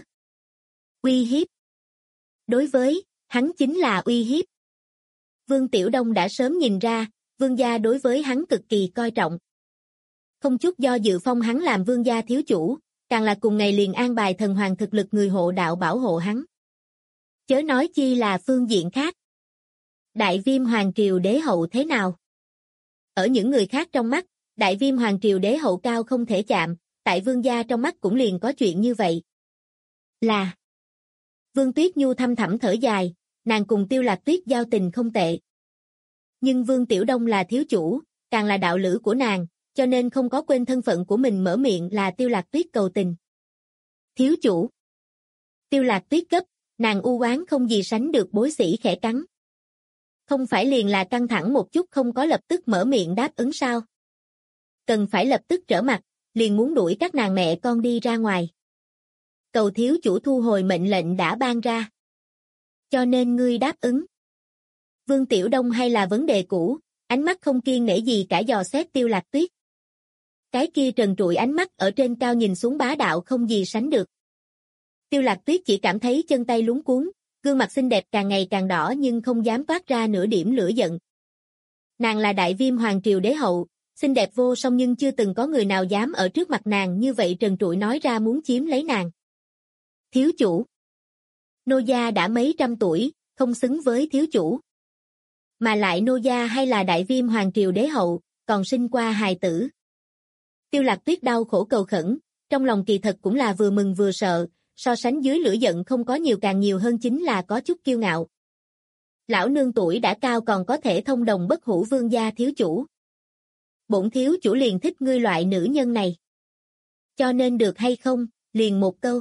Uy hiếp. Đối với, hắn chính là uy hiếp. Vương Tiểu Đông đã sớm nhìn ra, vương gia đối với hắn cực kỳ coi trọng. Không chút do dự phong hắn làm vương gia thiếu chủ, càng là cùng ngày liền an bài thần hoàng thực lực người hộ đạo bảo hộ hắn. Chớ nói chi là phương diện khác. Đại Viêm Hoàng Triều đế hậu thế nào? Ở những người khác trong mắt, Đại Viêm Hoàng Triều đế hậu cao không thể chạm, tại vương gia trong mắt cũng liền có chuyện như vậy. Là Vương Tuyết Nhu thâm thẳm thở dài, nàng cùng Tiêu Lạc Tuyết giao tình không tệ. Nhưng Vương Tiểu Đông là thiếu chủ, càng là đạo lữ của nàng, cho nên không có quên thân phận của mình mở miệng là Tiêu Lạc Tuyết cầu tình. Thiếu chủ. Tiêu Lạc Tuyết gấp, nàng u oán không gì sánh được bối sĩ khẽ cắn. Không phải liền là căng thẳng một chút không có lập tức mở miệng đáp ứng sao? Cần phải lập tức trở mặt, liền muốn đuổi các nàng mẹ con đi ra ngoài. Cầu thiếu chủ thu hồi mệnh lệnh đã ban ra. Cho nên ngươi đáp ứng. Vương Tiểu Đông hay là vấn đề cũ, ánh mắt không kiêng nể gì cả dò xét Tiêu Lạc Tuyết. Cái kia trần trụi ánh mắt ở trên cao nhìn xuống bá đạo không gì sánh được. Tiêu Lạc Tuyết chỉ cảm thấy chân tay luống cuống, gương mặt xinh đẹp càng ngày càng đỏ nhưng không dám toát ra nửa điểm lửa giận. Nàng là Đại Viêm Hoàng Triều đế hậu, xinh đẹp vô song nhưng chưa từng có người nào dám ở trước mặt nàng như vậy trần trụi nói ra muốn chiếm lấy nàng. Thiếu chủ. Nô gia đã mấy trăm tuổi, không xứng với thiếu chủ. Mà lại nô gia hay là Đại Viêm Hoàng Triều đế hậu, còn sinh qua hài tử. Tiêu Lạc Tuyết đau khổ cầu khẩn, trong lòng kỳ thật cũng là vừa mừng vừa sợ, so sánh dưới lửa giận không có nhiều càng nhiều hơn chính là có chút kiêu ngạo. Lão nương tuổi đã cao còn có thể thông đồng bất hủ vương gia thiếu chủ. Bổn thiếu chủ liền thích ngươi loại nữ nhân này. Cho nên được hay không, liền một câu.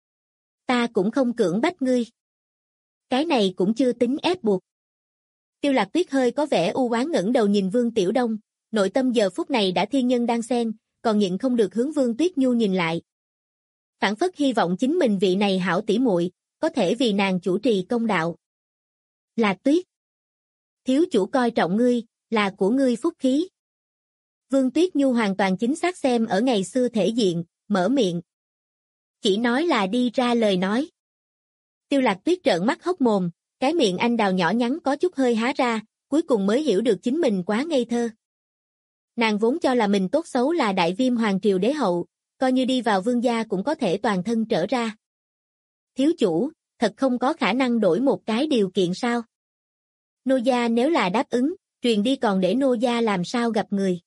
Ta cũng không cưỡng bách ngươi. Cái này cũng chưa tính ép buộc. Tiêu Lạc Tuyết hơi có vẻ u oán ngẩng đầu nhìn Vương Tiểu Đông, nội tâm giờ phút này đã thiên nhân đang xen, còn nhịn không được hướng Vương Tuyết Nhu nhìn lại. Phản phất hy vọng chính mình vị này hảo tỷ muội có thể vì nàng chủ trì công đạo. Lạc Tuyết. Thiếu chủ coi trọng ngươi, là của ngươi phúc khí. Vương Tuyết Nhu hoàn toàn chính xác xem ở ngày xưa thể diện, mở miệng. Chỉ nói là đi ra lời nói. Tiêu Lạc Tuyết trợn mắt hốc mồm, cái miệng anh đào nhỏ nhắn có chút hơi há ra, cuối cùng mới hiểu được chính mình quá ngây thơ. Nàng vốn cho là mình tốt xấu là Đại Viêm Hoàng Triều đế hậu, coi như đi vào vương gia cũng có thể toàn thân trở ra. Thiếu chủ, thật không có khả năng đổi một cái điều kiện sao? Nô gia nếu là đáp ứng, truyền đi còn để nô gia làm sao gặp người.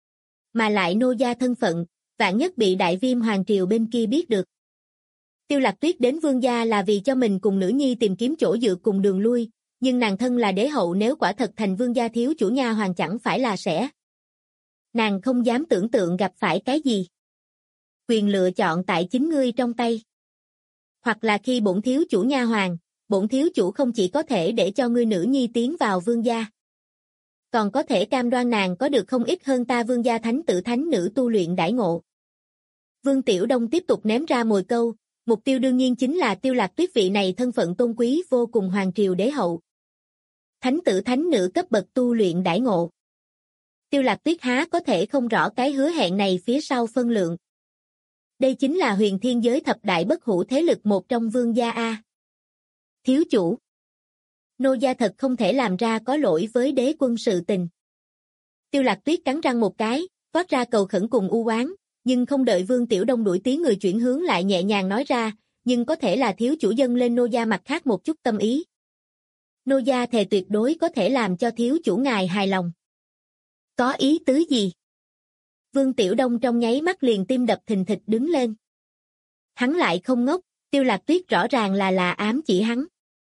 Mà lại nô gia thân phận, vạn nhất bị Đại Viêm Hoàng Triều bên kia biết được. Tiêu Lạc Tuyết đến vương gia là vì cho mình cùng nữ nhi tìm kiếm chỗ dựa cùng đường lui, nhưng nàng thân là đế hậu nếu quả thật thành vương gia thiếu chủ nha hoàn chẳng phải là sẽ. Nàng không dám tưởng tượng gặp phải cái gì. Quyền lựa chọn tại chính ngươi trong tay. Hoặc là khi bổn thiếu chủ nha hoàn, bổn thiếu chủ không chỉ có thể để cho ngươi nữ nhi tiến vào vương gia, còn có thể cam đoan nàng có được không ít hơn ta vương gia thánh tử thánh nữ tu luyện đãi ngộ. Vương Tiểu Đông tiếp tục ném ra mồi câu, mục tiêu đương nhiên chính là Tiêu Lạc Tuyết vị này thân phận tôn quý vô cùng hoàng triều đế hậu. Thánh tử thánh nữ cấp bậc tu luyện đãi ngộ. Tiêu Lạc Tuyết há có thể không rõ cái hứa hẹn này phía sau phân lượng. Đây chính là huyền thiên giới thập đại bất hủ thế lực một trong vương gia A. Thiếu chủ. Nô gia thật không thể làm ra có lỗi với đế quân sự tình. Tiêu Lạc Tuyết cắn răng một cái, toát ra cầu khẩn cùng u oán, nhưng không đợi Vương Tiểu Đông đuổi tiếng người chuyển hướng lại nhẹ nhàng nói ra, nhưng có thể là thiếu chủ dâng lên nô gia mặt khác một chút tâm ý. Nô gia thề tuyệt đối có thể làm cho thiếu chủ ngài hài lòng. Có ý tứ gì? Vương Tiểu Đông trong nháy mắt liền tim đập thình thịch đứng lên. Hắn lại không ngốc, Tiêu Lạc Tuyết rõ ràng là ám chỉ hắn.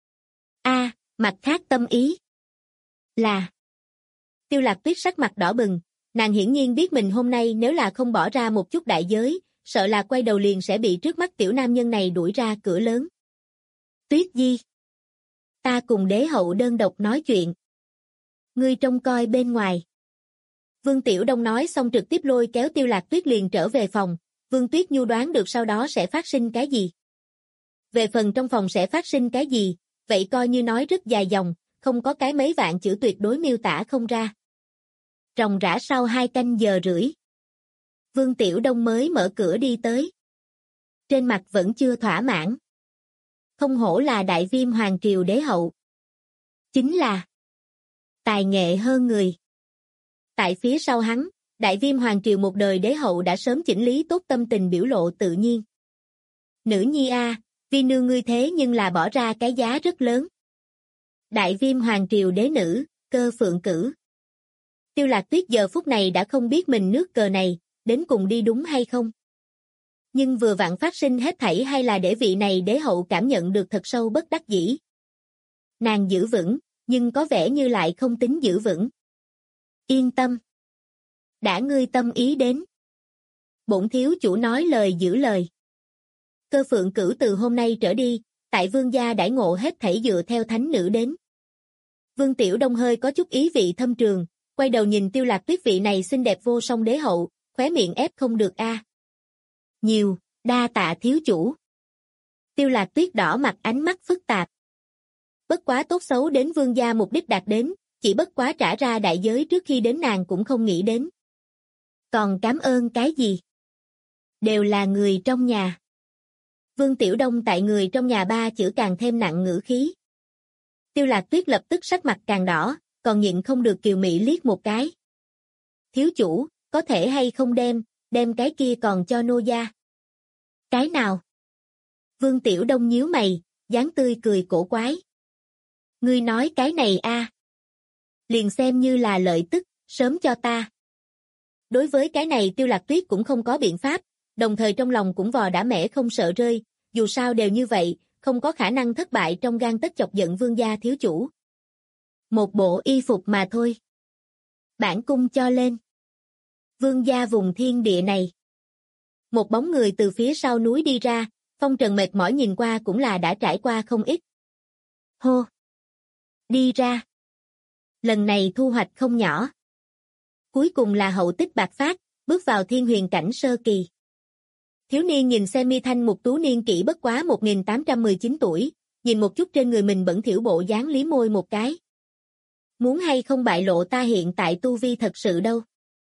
Mặt khác tâm ý. Là. Tiêu Lạc Tuyết sắc mặt đỏ bừng, nàng hiển nhiên biết mình hôm nay nếu là không bỏ ra một chút đại giới, sợ là quay đầu liền sẽ bị trước mắt tiểu nam nhân này đuổi ra cửa lớn. Tuyết Di. Ta cùng đế hậu đơn độc nói chuyện. Ngươi trông coi bên ngoài. Vương Tiểu Đông nói xong trực tiếp lôi kéo Tiêu Lạc Tuyết liền trở về phòng, Vương Tuyết Nhu đoán được sau đó sẽ phát sinh cái gì. Về phần trong phòng sẽ phát sinh cái gì, vậy coi như nói rất dài dòng, không có cái mấy vạn chữ tuyệt đối miêu tả không ra. Ròng rã sau 2 canh giờ rưỡi. Vương Tiểu Đông mới mở cửa đi tới. Trên mặt vẫn chưa thỏa mãn. Không hổ là đại viêm hoàng triều đế hậu. Chính là tài nghệ hơn người. Tại phía sau hắn, đại viêm hoàng triều một đời đế hậu đã sớm chỉnh lý tốt tâm tình biểu lộ tự nhiên. Nữ nhi a, vi nương ngươi thế nhưng là bỏ ra cái giá rất lớn. Đại viêm hoàng triều đế nữ, Cơ Phượng Cử. Tiêu Lạc Tuyết giờ phút này đã không biết mình nước cờ này, đến cùng đi đúng hay không. Nhưng vừa vặn phát sinh hết thảy hay là để vị này đế hậu cảm nhận được thật sâu bất đắc dĩ. Nàng giữ vững, nhưng có vẻ như lại không tính giữ vững. Yên tâm. Đã ngươi tâm ý đến. Bổn thiếu chủ nói lời giữ lời. Cơ Phượng Cử từ hôm nay trở đi, tại vương gia đãi ngộ hết thảy dựa theo thánh nữ đến. Vương Tiểu Đông hơi có chút ý vị thâm trường, quay đầu nhìn Tiêu Lạc Tuyết vị này xinh đẹp vô song đế hậu, khóe miệng ép không được a. Nhiều, đa tạ thiếu chủ. Tiêu Lạc Tuyết đỏ mặt ánh mắt phức tạp. Bất quá tốt xấu đến vương gia mục đích đạt đến, chỉ bất quá trả ra đại giới trước khi đến nàng cũng không nghĩ đến. Còn cảm ơn cái gì? Đều là người trong nhà. Vương Tiểu Đông tại người trong nhà 3 chữ càng thêm nặng ngữ khí. Tiêu Lạc Tuyết lập tức sắc mặt càng đỏ, còn nhịn không được kiều mị liếc một cái. Thiếu chủ, có thể hay không đem cái kia còn cho nô gia. Cái nào? Vương Tiểu Đông nhíu mày, dáng tươi cười cổ quái. Ngươi nói cái này a? Liền xem như là lợi tức, sớm cho ta. Đối với cái này Tiêu Lạc Tuyết cũng không có biện pháp, đồng thời trong lòng cũng vò đã mẻ không sợ rơi, dù sao đều như vậy, không có khả năng thất bại trong gang tấc chọc giận vương gia thiếu chủ. Một bộ y phục mà thôi. Bản cung cho lên. Vương gia vùng thiên địa này. Một bóng người từ phía sau núi đi ra, phong trần mệt mỏi nhìn qua cũng là đã trải qua không ít. Hô. Đi ra. Lần này thu hoạch không nhỏ. Cuối cùng là hậu tích bạc phát, bước vào thiên huyền cảnh sơ kỳ. Thiếu niên nhìn xem mi thanh mục tú niên kỷ bất quá 1819 tuổi, nhìn một chút trên người mình bẩn thỉu bộ dáng liếm môi một cái. Muốn hay không bại lộ ta hiện tại tu vi thật sự đâu?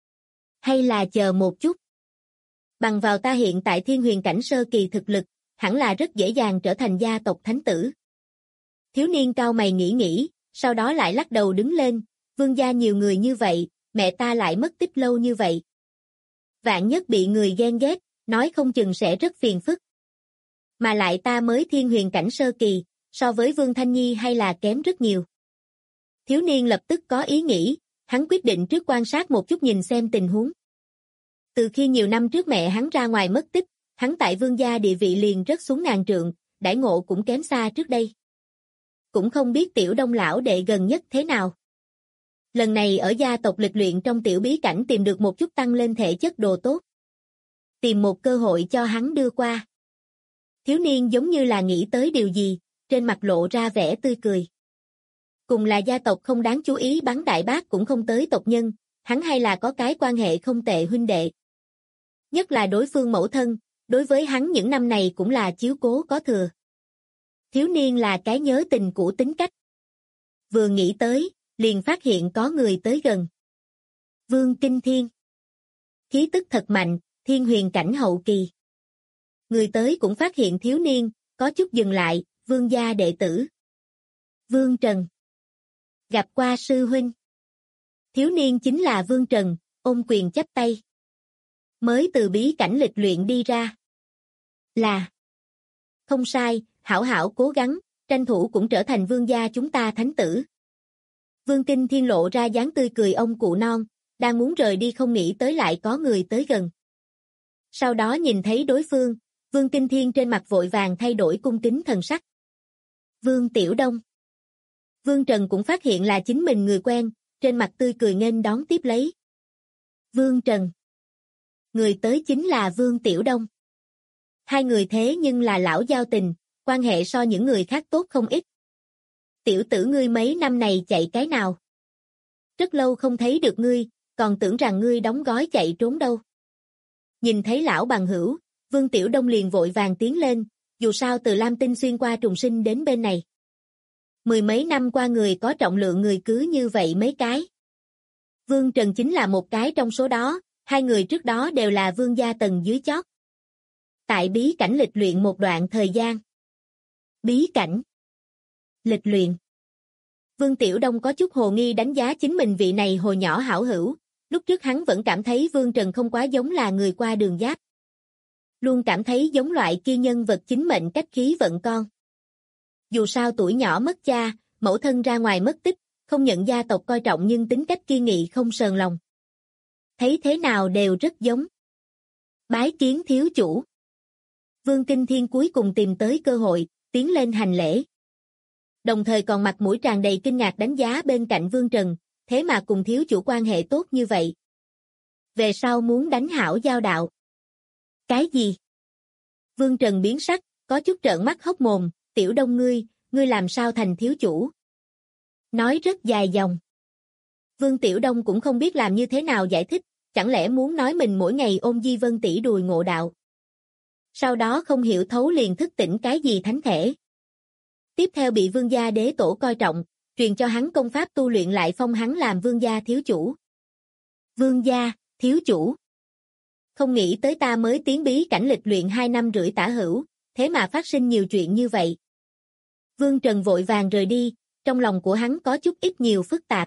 Hay là chờ một chút? Bằng vào ta hiện tại thiên huyền cảnh sơ kỳ thực lực, hẳn là rất dễ dàng trở thành gia tộc thánh tử. Thiếu niên cao mày nghĩ, sau đó lại lắc đầu đứng lên, vương gia nhiều người như vậy, mẹ ta lại mất tích lâu như vậy. Vạn nhất bị người ghen ghét, nói không chừng sẽ rất phiền phức. Mà lại ta mới thiên huyền cảnh sơ kỳ, so với Vương Thanh Nhi hay là kém rất nhiều. Thiếu niên lập tức có ý nghĩ, hắn quyết định trước quan sát một chút nhìn xem tình huống. Từ khi nhiều năm trước mẹ hắn ra ngoài mất tích, hắn tại vương gia địa vị liền rất xuống ngàn trượng, đãi ngộ cũng kém xa trước đây. Cũng không biết tiểu đông lão đệ gần nhất thế nào. Lần này ở gia tộc lịch luyện trong tiểu bí cảnh tìm được một chút tăng lên thể chất đồ tốt. Tìm một cơ hội cho hắn đưa qua. Thiếu niên giống như là nghĩ tới điều gì, trên mặt lộ ra vẻ tươi cười. Cùng là gia tộc không đáng chú ý bắn đại bác cũng không tới tộc nhân, hắn hay là có cái quan hệ không tệ huynh đệ. Nhất là đối phương mẫu thân, đối với hắn những năm này cũng là chiếu cố có thừa. Thiếu niên là cái nhớ tình cũ tính cách. Vừa nghĩ tới, liền phát hiện có người tới gần. Vương Kinh Thiên. Khí tức thật mạnh, thiên huyền cảnh hậu kỳ. Người tới cũng phát hiện thiếu niên, có chút dừng lại, vương gia đệ tử. Vương Trần. Gặp qua sư huynh. Thiếu niên chính là Vương Trần, ôm quyền chắp tay. Mới từ bí cảnh lịch luyện đi ra. Là. Không sai, hảo hảo cố gắng, tranh thủ cũng trở thành vương gia chúng ta thánh tử. Vương Kinh Thiên lộ ra dáng tươi cười ông cụ non, đang muốn rời đi không nghĩ tới lại có người tới gần. Sau đó nhìn thấy đối phương, Vương Kinh Thiên trên mặt vội vàng thay đổi cung kính thần sắc. Vương Tiểu Đông. Vương Trần cũng phát hiện là chính mình người quen, trên mặt tươi cười nghênh đón tiếp lấy. Vương Trần. Người tới chính là Vương Tiểu Đông. Hai người thế nhưng là lão giao tình, quan hệ so những người khác tốt không ít. Tiểu tử ngươi mấy năm này chạy cái nào? Rất lâu không thấy được ngươi, còn tưởng rằng ngươi đóng gói chạy trốn đâu. Nhìn thấy lão bằng hữu, Vương Tiểu Đông liền vội vàng tiến lên, dù sao từ Lam Tinh xuyên qua trùng sinh đến bên này. Mười mấy năm qua người có trọng lượng người cứ như vậy mấy cái. Vương Trần chính là một cái trong số đó, hai người trước đó đều là vương gia tầng dưới chót. Tại bí cảnh lịch luyện một đoạn thời gian. Bí cảnh. Lịch luyện. Vương Tiểu Đông có chút hồ nghi đánh giá chính mình vị này hồi nhỏ hảo hữu, lúc trước hắn vẫn cảm thấy Vương Trần không quá giống là người qua đường giáp. Luôn cảm thấy giống loại kia nhân vật chính mệnh cách khí vận con. Dù sao tuổi nhỏ mất cha, mẫu thân ra ngoài mất tích, không nhận gia tộc coi trọng nhưng tính cách kiên nghị không sờn lòng. Thấy thế nào đều rất giống. Bái kiến thiếu chủ. Vương Kinh Thiên cuối cùng tìm tới cơ hội, tiến lên hành lễ. Đồng thời còn mặt mũi tràn đầy kinh ngạc đánh giá bên cạnh Vương Trần, thế mà cùng thiếu chủ quan hệ tốt như vậy. Về sau muốn đánh hảo giao đạo. Cái gì? Vương Trần biến sắc, có chút trợn mắt hốc mồm, Tiểu Đông ngươi làm sao thành thiếu chủ? Nói rất dài dòng. Vương Tiểu Đông cũng không biết làm như thế nào giải thích, chẳng lẽ muốn nói mình mỗi ngày ôm Di Vân tỷ đùi ngộ đạo. Sau đó không hiểu thấu liền thức tỉnh cái gì thánh thể. Tiếp theo bị vương gia đế tổ coi trọng, truyền cho hắn công pháp tu luyện lại phong hắn làm vương gia thiếu chủ. Vương gia, thiếu chủ. Không nghĩ tới ta mới tiến bí cảnh lịch luyện 2 năm rưỡi tả hữu, thế mà phát sinh nhiều chuyện như vậy. Vương Trần vội vàng rời đi, trong lòng của hắn có chút ít nhiều phức tạp.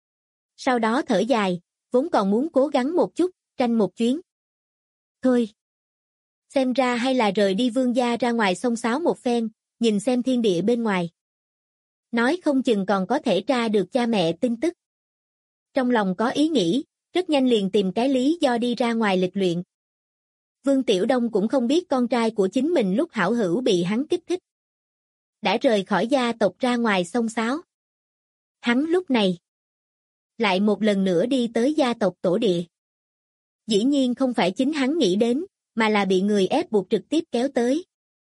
Sau đó thở dài, vốn còn muốn cố gắng một chút, tranh một chuyến. Thôi. Xem ra hay là rời đi vương gia ra ngoài xông xáo một phen, nhìn xem thiên địa bên ngoài. Nói không chừng còn có thể tra được cha mẹ tin tức. Trong lòng có ý nghĩ, rất nhanh liền tìm cái lý do đi ra ngoài lịch luyện. Vương Tiểu Đông cũng không biết con trai của chính mình lúc hảo hữu bị hắn kích thích. Đã rời khỏi gia tộc ra ngoài xông xáo. Hắn lúc này lại một lần nữa đi tới gia tộc tổ địa. Dĩ nhiên không phải chính hắn nghĩ đến, mà là bị người ép buộc trực tiếp kéo tới.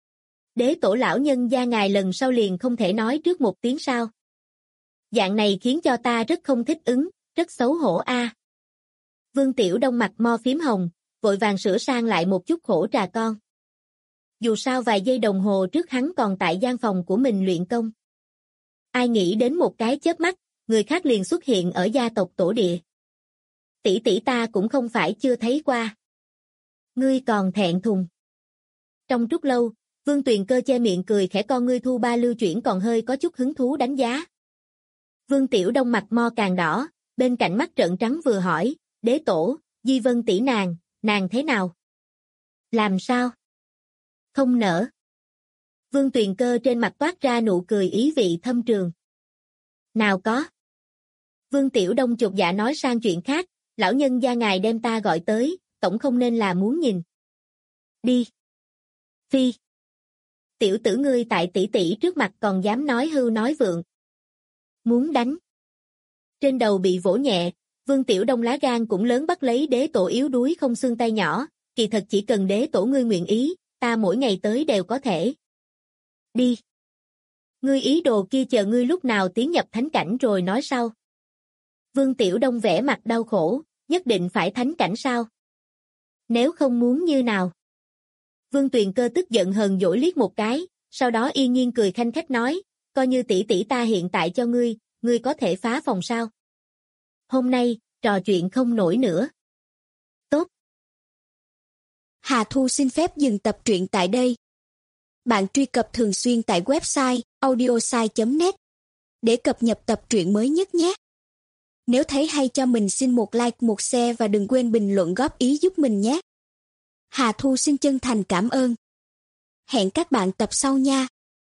Đế tổ lão nhân gia ngài lần sau liền không thể nói trước một tiếng sao. Dạng này khiến cho ta rất không thích ứng, rất xấu hổ a. Vương Tiểu Đông mặt mo phím hồng, vội vàng sửa sang lại một chút khổ trà con. Dù sao vài giây đồng hồ trước hắn còn tại gian phòng của mình luyện công. Ai nghĩ đến một cái chớp mắt, người khác liền xuất hiện ở gia tộc tổ địa. Tỷ tỷ ta cũng không phải chưa thấy qua. Ngươi còn thẹn thùng. Trong chút lâu, Vương Tuyền Cơ che miệng cười khẽ con ngươi thu ba lưu chuyển còn hơi có chút hứng thú đánh giá. Vương Tiểu Đông mặt mo càng đỏ, bên cạnh mắt trợn trắng vừa hỏi, đế tổ, Di Vân tỷ nàng thế nào? Làm sao? Không nỡ. Vương Tuyền Cơ trên mặt toát ra nụ cười ý vị thâm trường. Nào có. Vương Tiểu Đông chột dạ nói sang chuyện khác, lão nhân gia ngài đem ta gọi tới, tổng không nên là muốn nhìn. Đi. Phi. Tiểu tử ngươi tại tỷ tỷ trước mặt còn dám nói hưu nói vượng. Muốn đánh. Trên đầu bị vỗ nhẹ, Vương Tiểu Đông lá gan cũng lớn bắt lấy đế tổ yếu đuối không xương tay nhỏ, kỳ thật chỉ cần đế tổ ngươi nguyện ý, ta mỗi ngày tới đều có thể. Đi. Ngươi ý đồ kia chờ ngươi lúc nào tiến nhập thánh cảnh rồi nói sau. Vương Tiểu Đông vẻ mặt đau khổ, nhất định phải thánh cảnh sao? Nếu không muốn như nào? Vương Tuyền Cơ tức giận hờn dỗi liếc một cái, sau đó yên nhiên cười khanh khách nói, coi như tỷ tỷ ta hiện tại cho ngươi có thể phá phòng sao? Hôm nay, trò chuyện không nổi nữa. Tốt. Hà Thu xin phép dừng tập truyện tại đây. Bạn truy cập thường xuyên tại website audiosai.net để cập nhật tập truyện mới nhất nhé. Nếu thấy hay cho mình xin một like, một share và đừng quên bình luận góp ý giúp mình nhé. Hà Thu xin chân thành cảm ơn. Hẹn các bạn tập sau nha.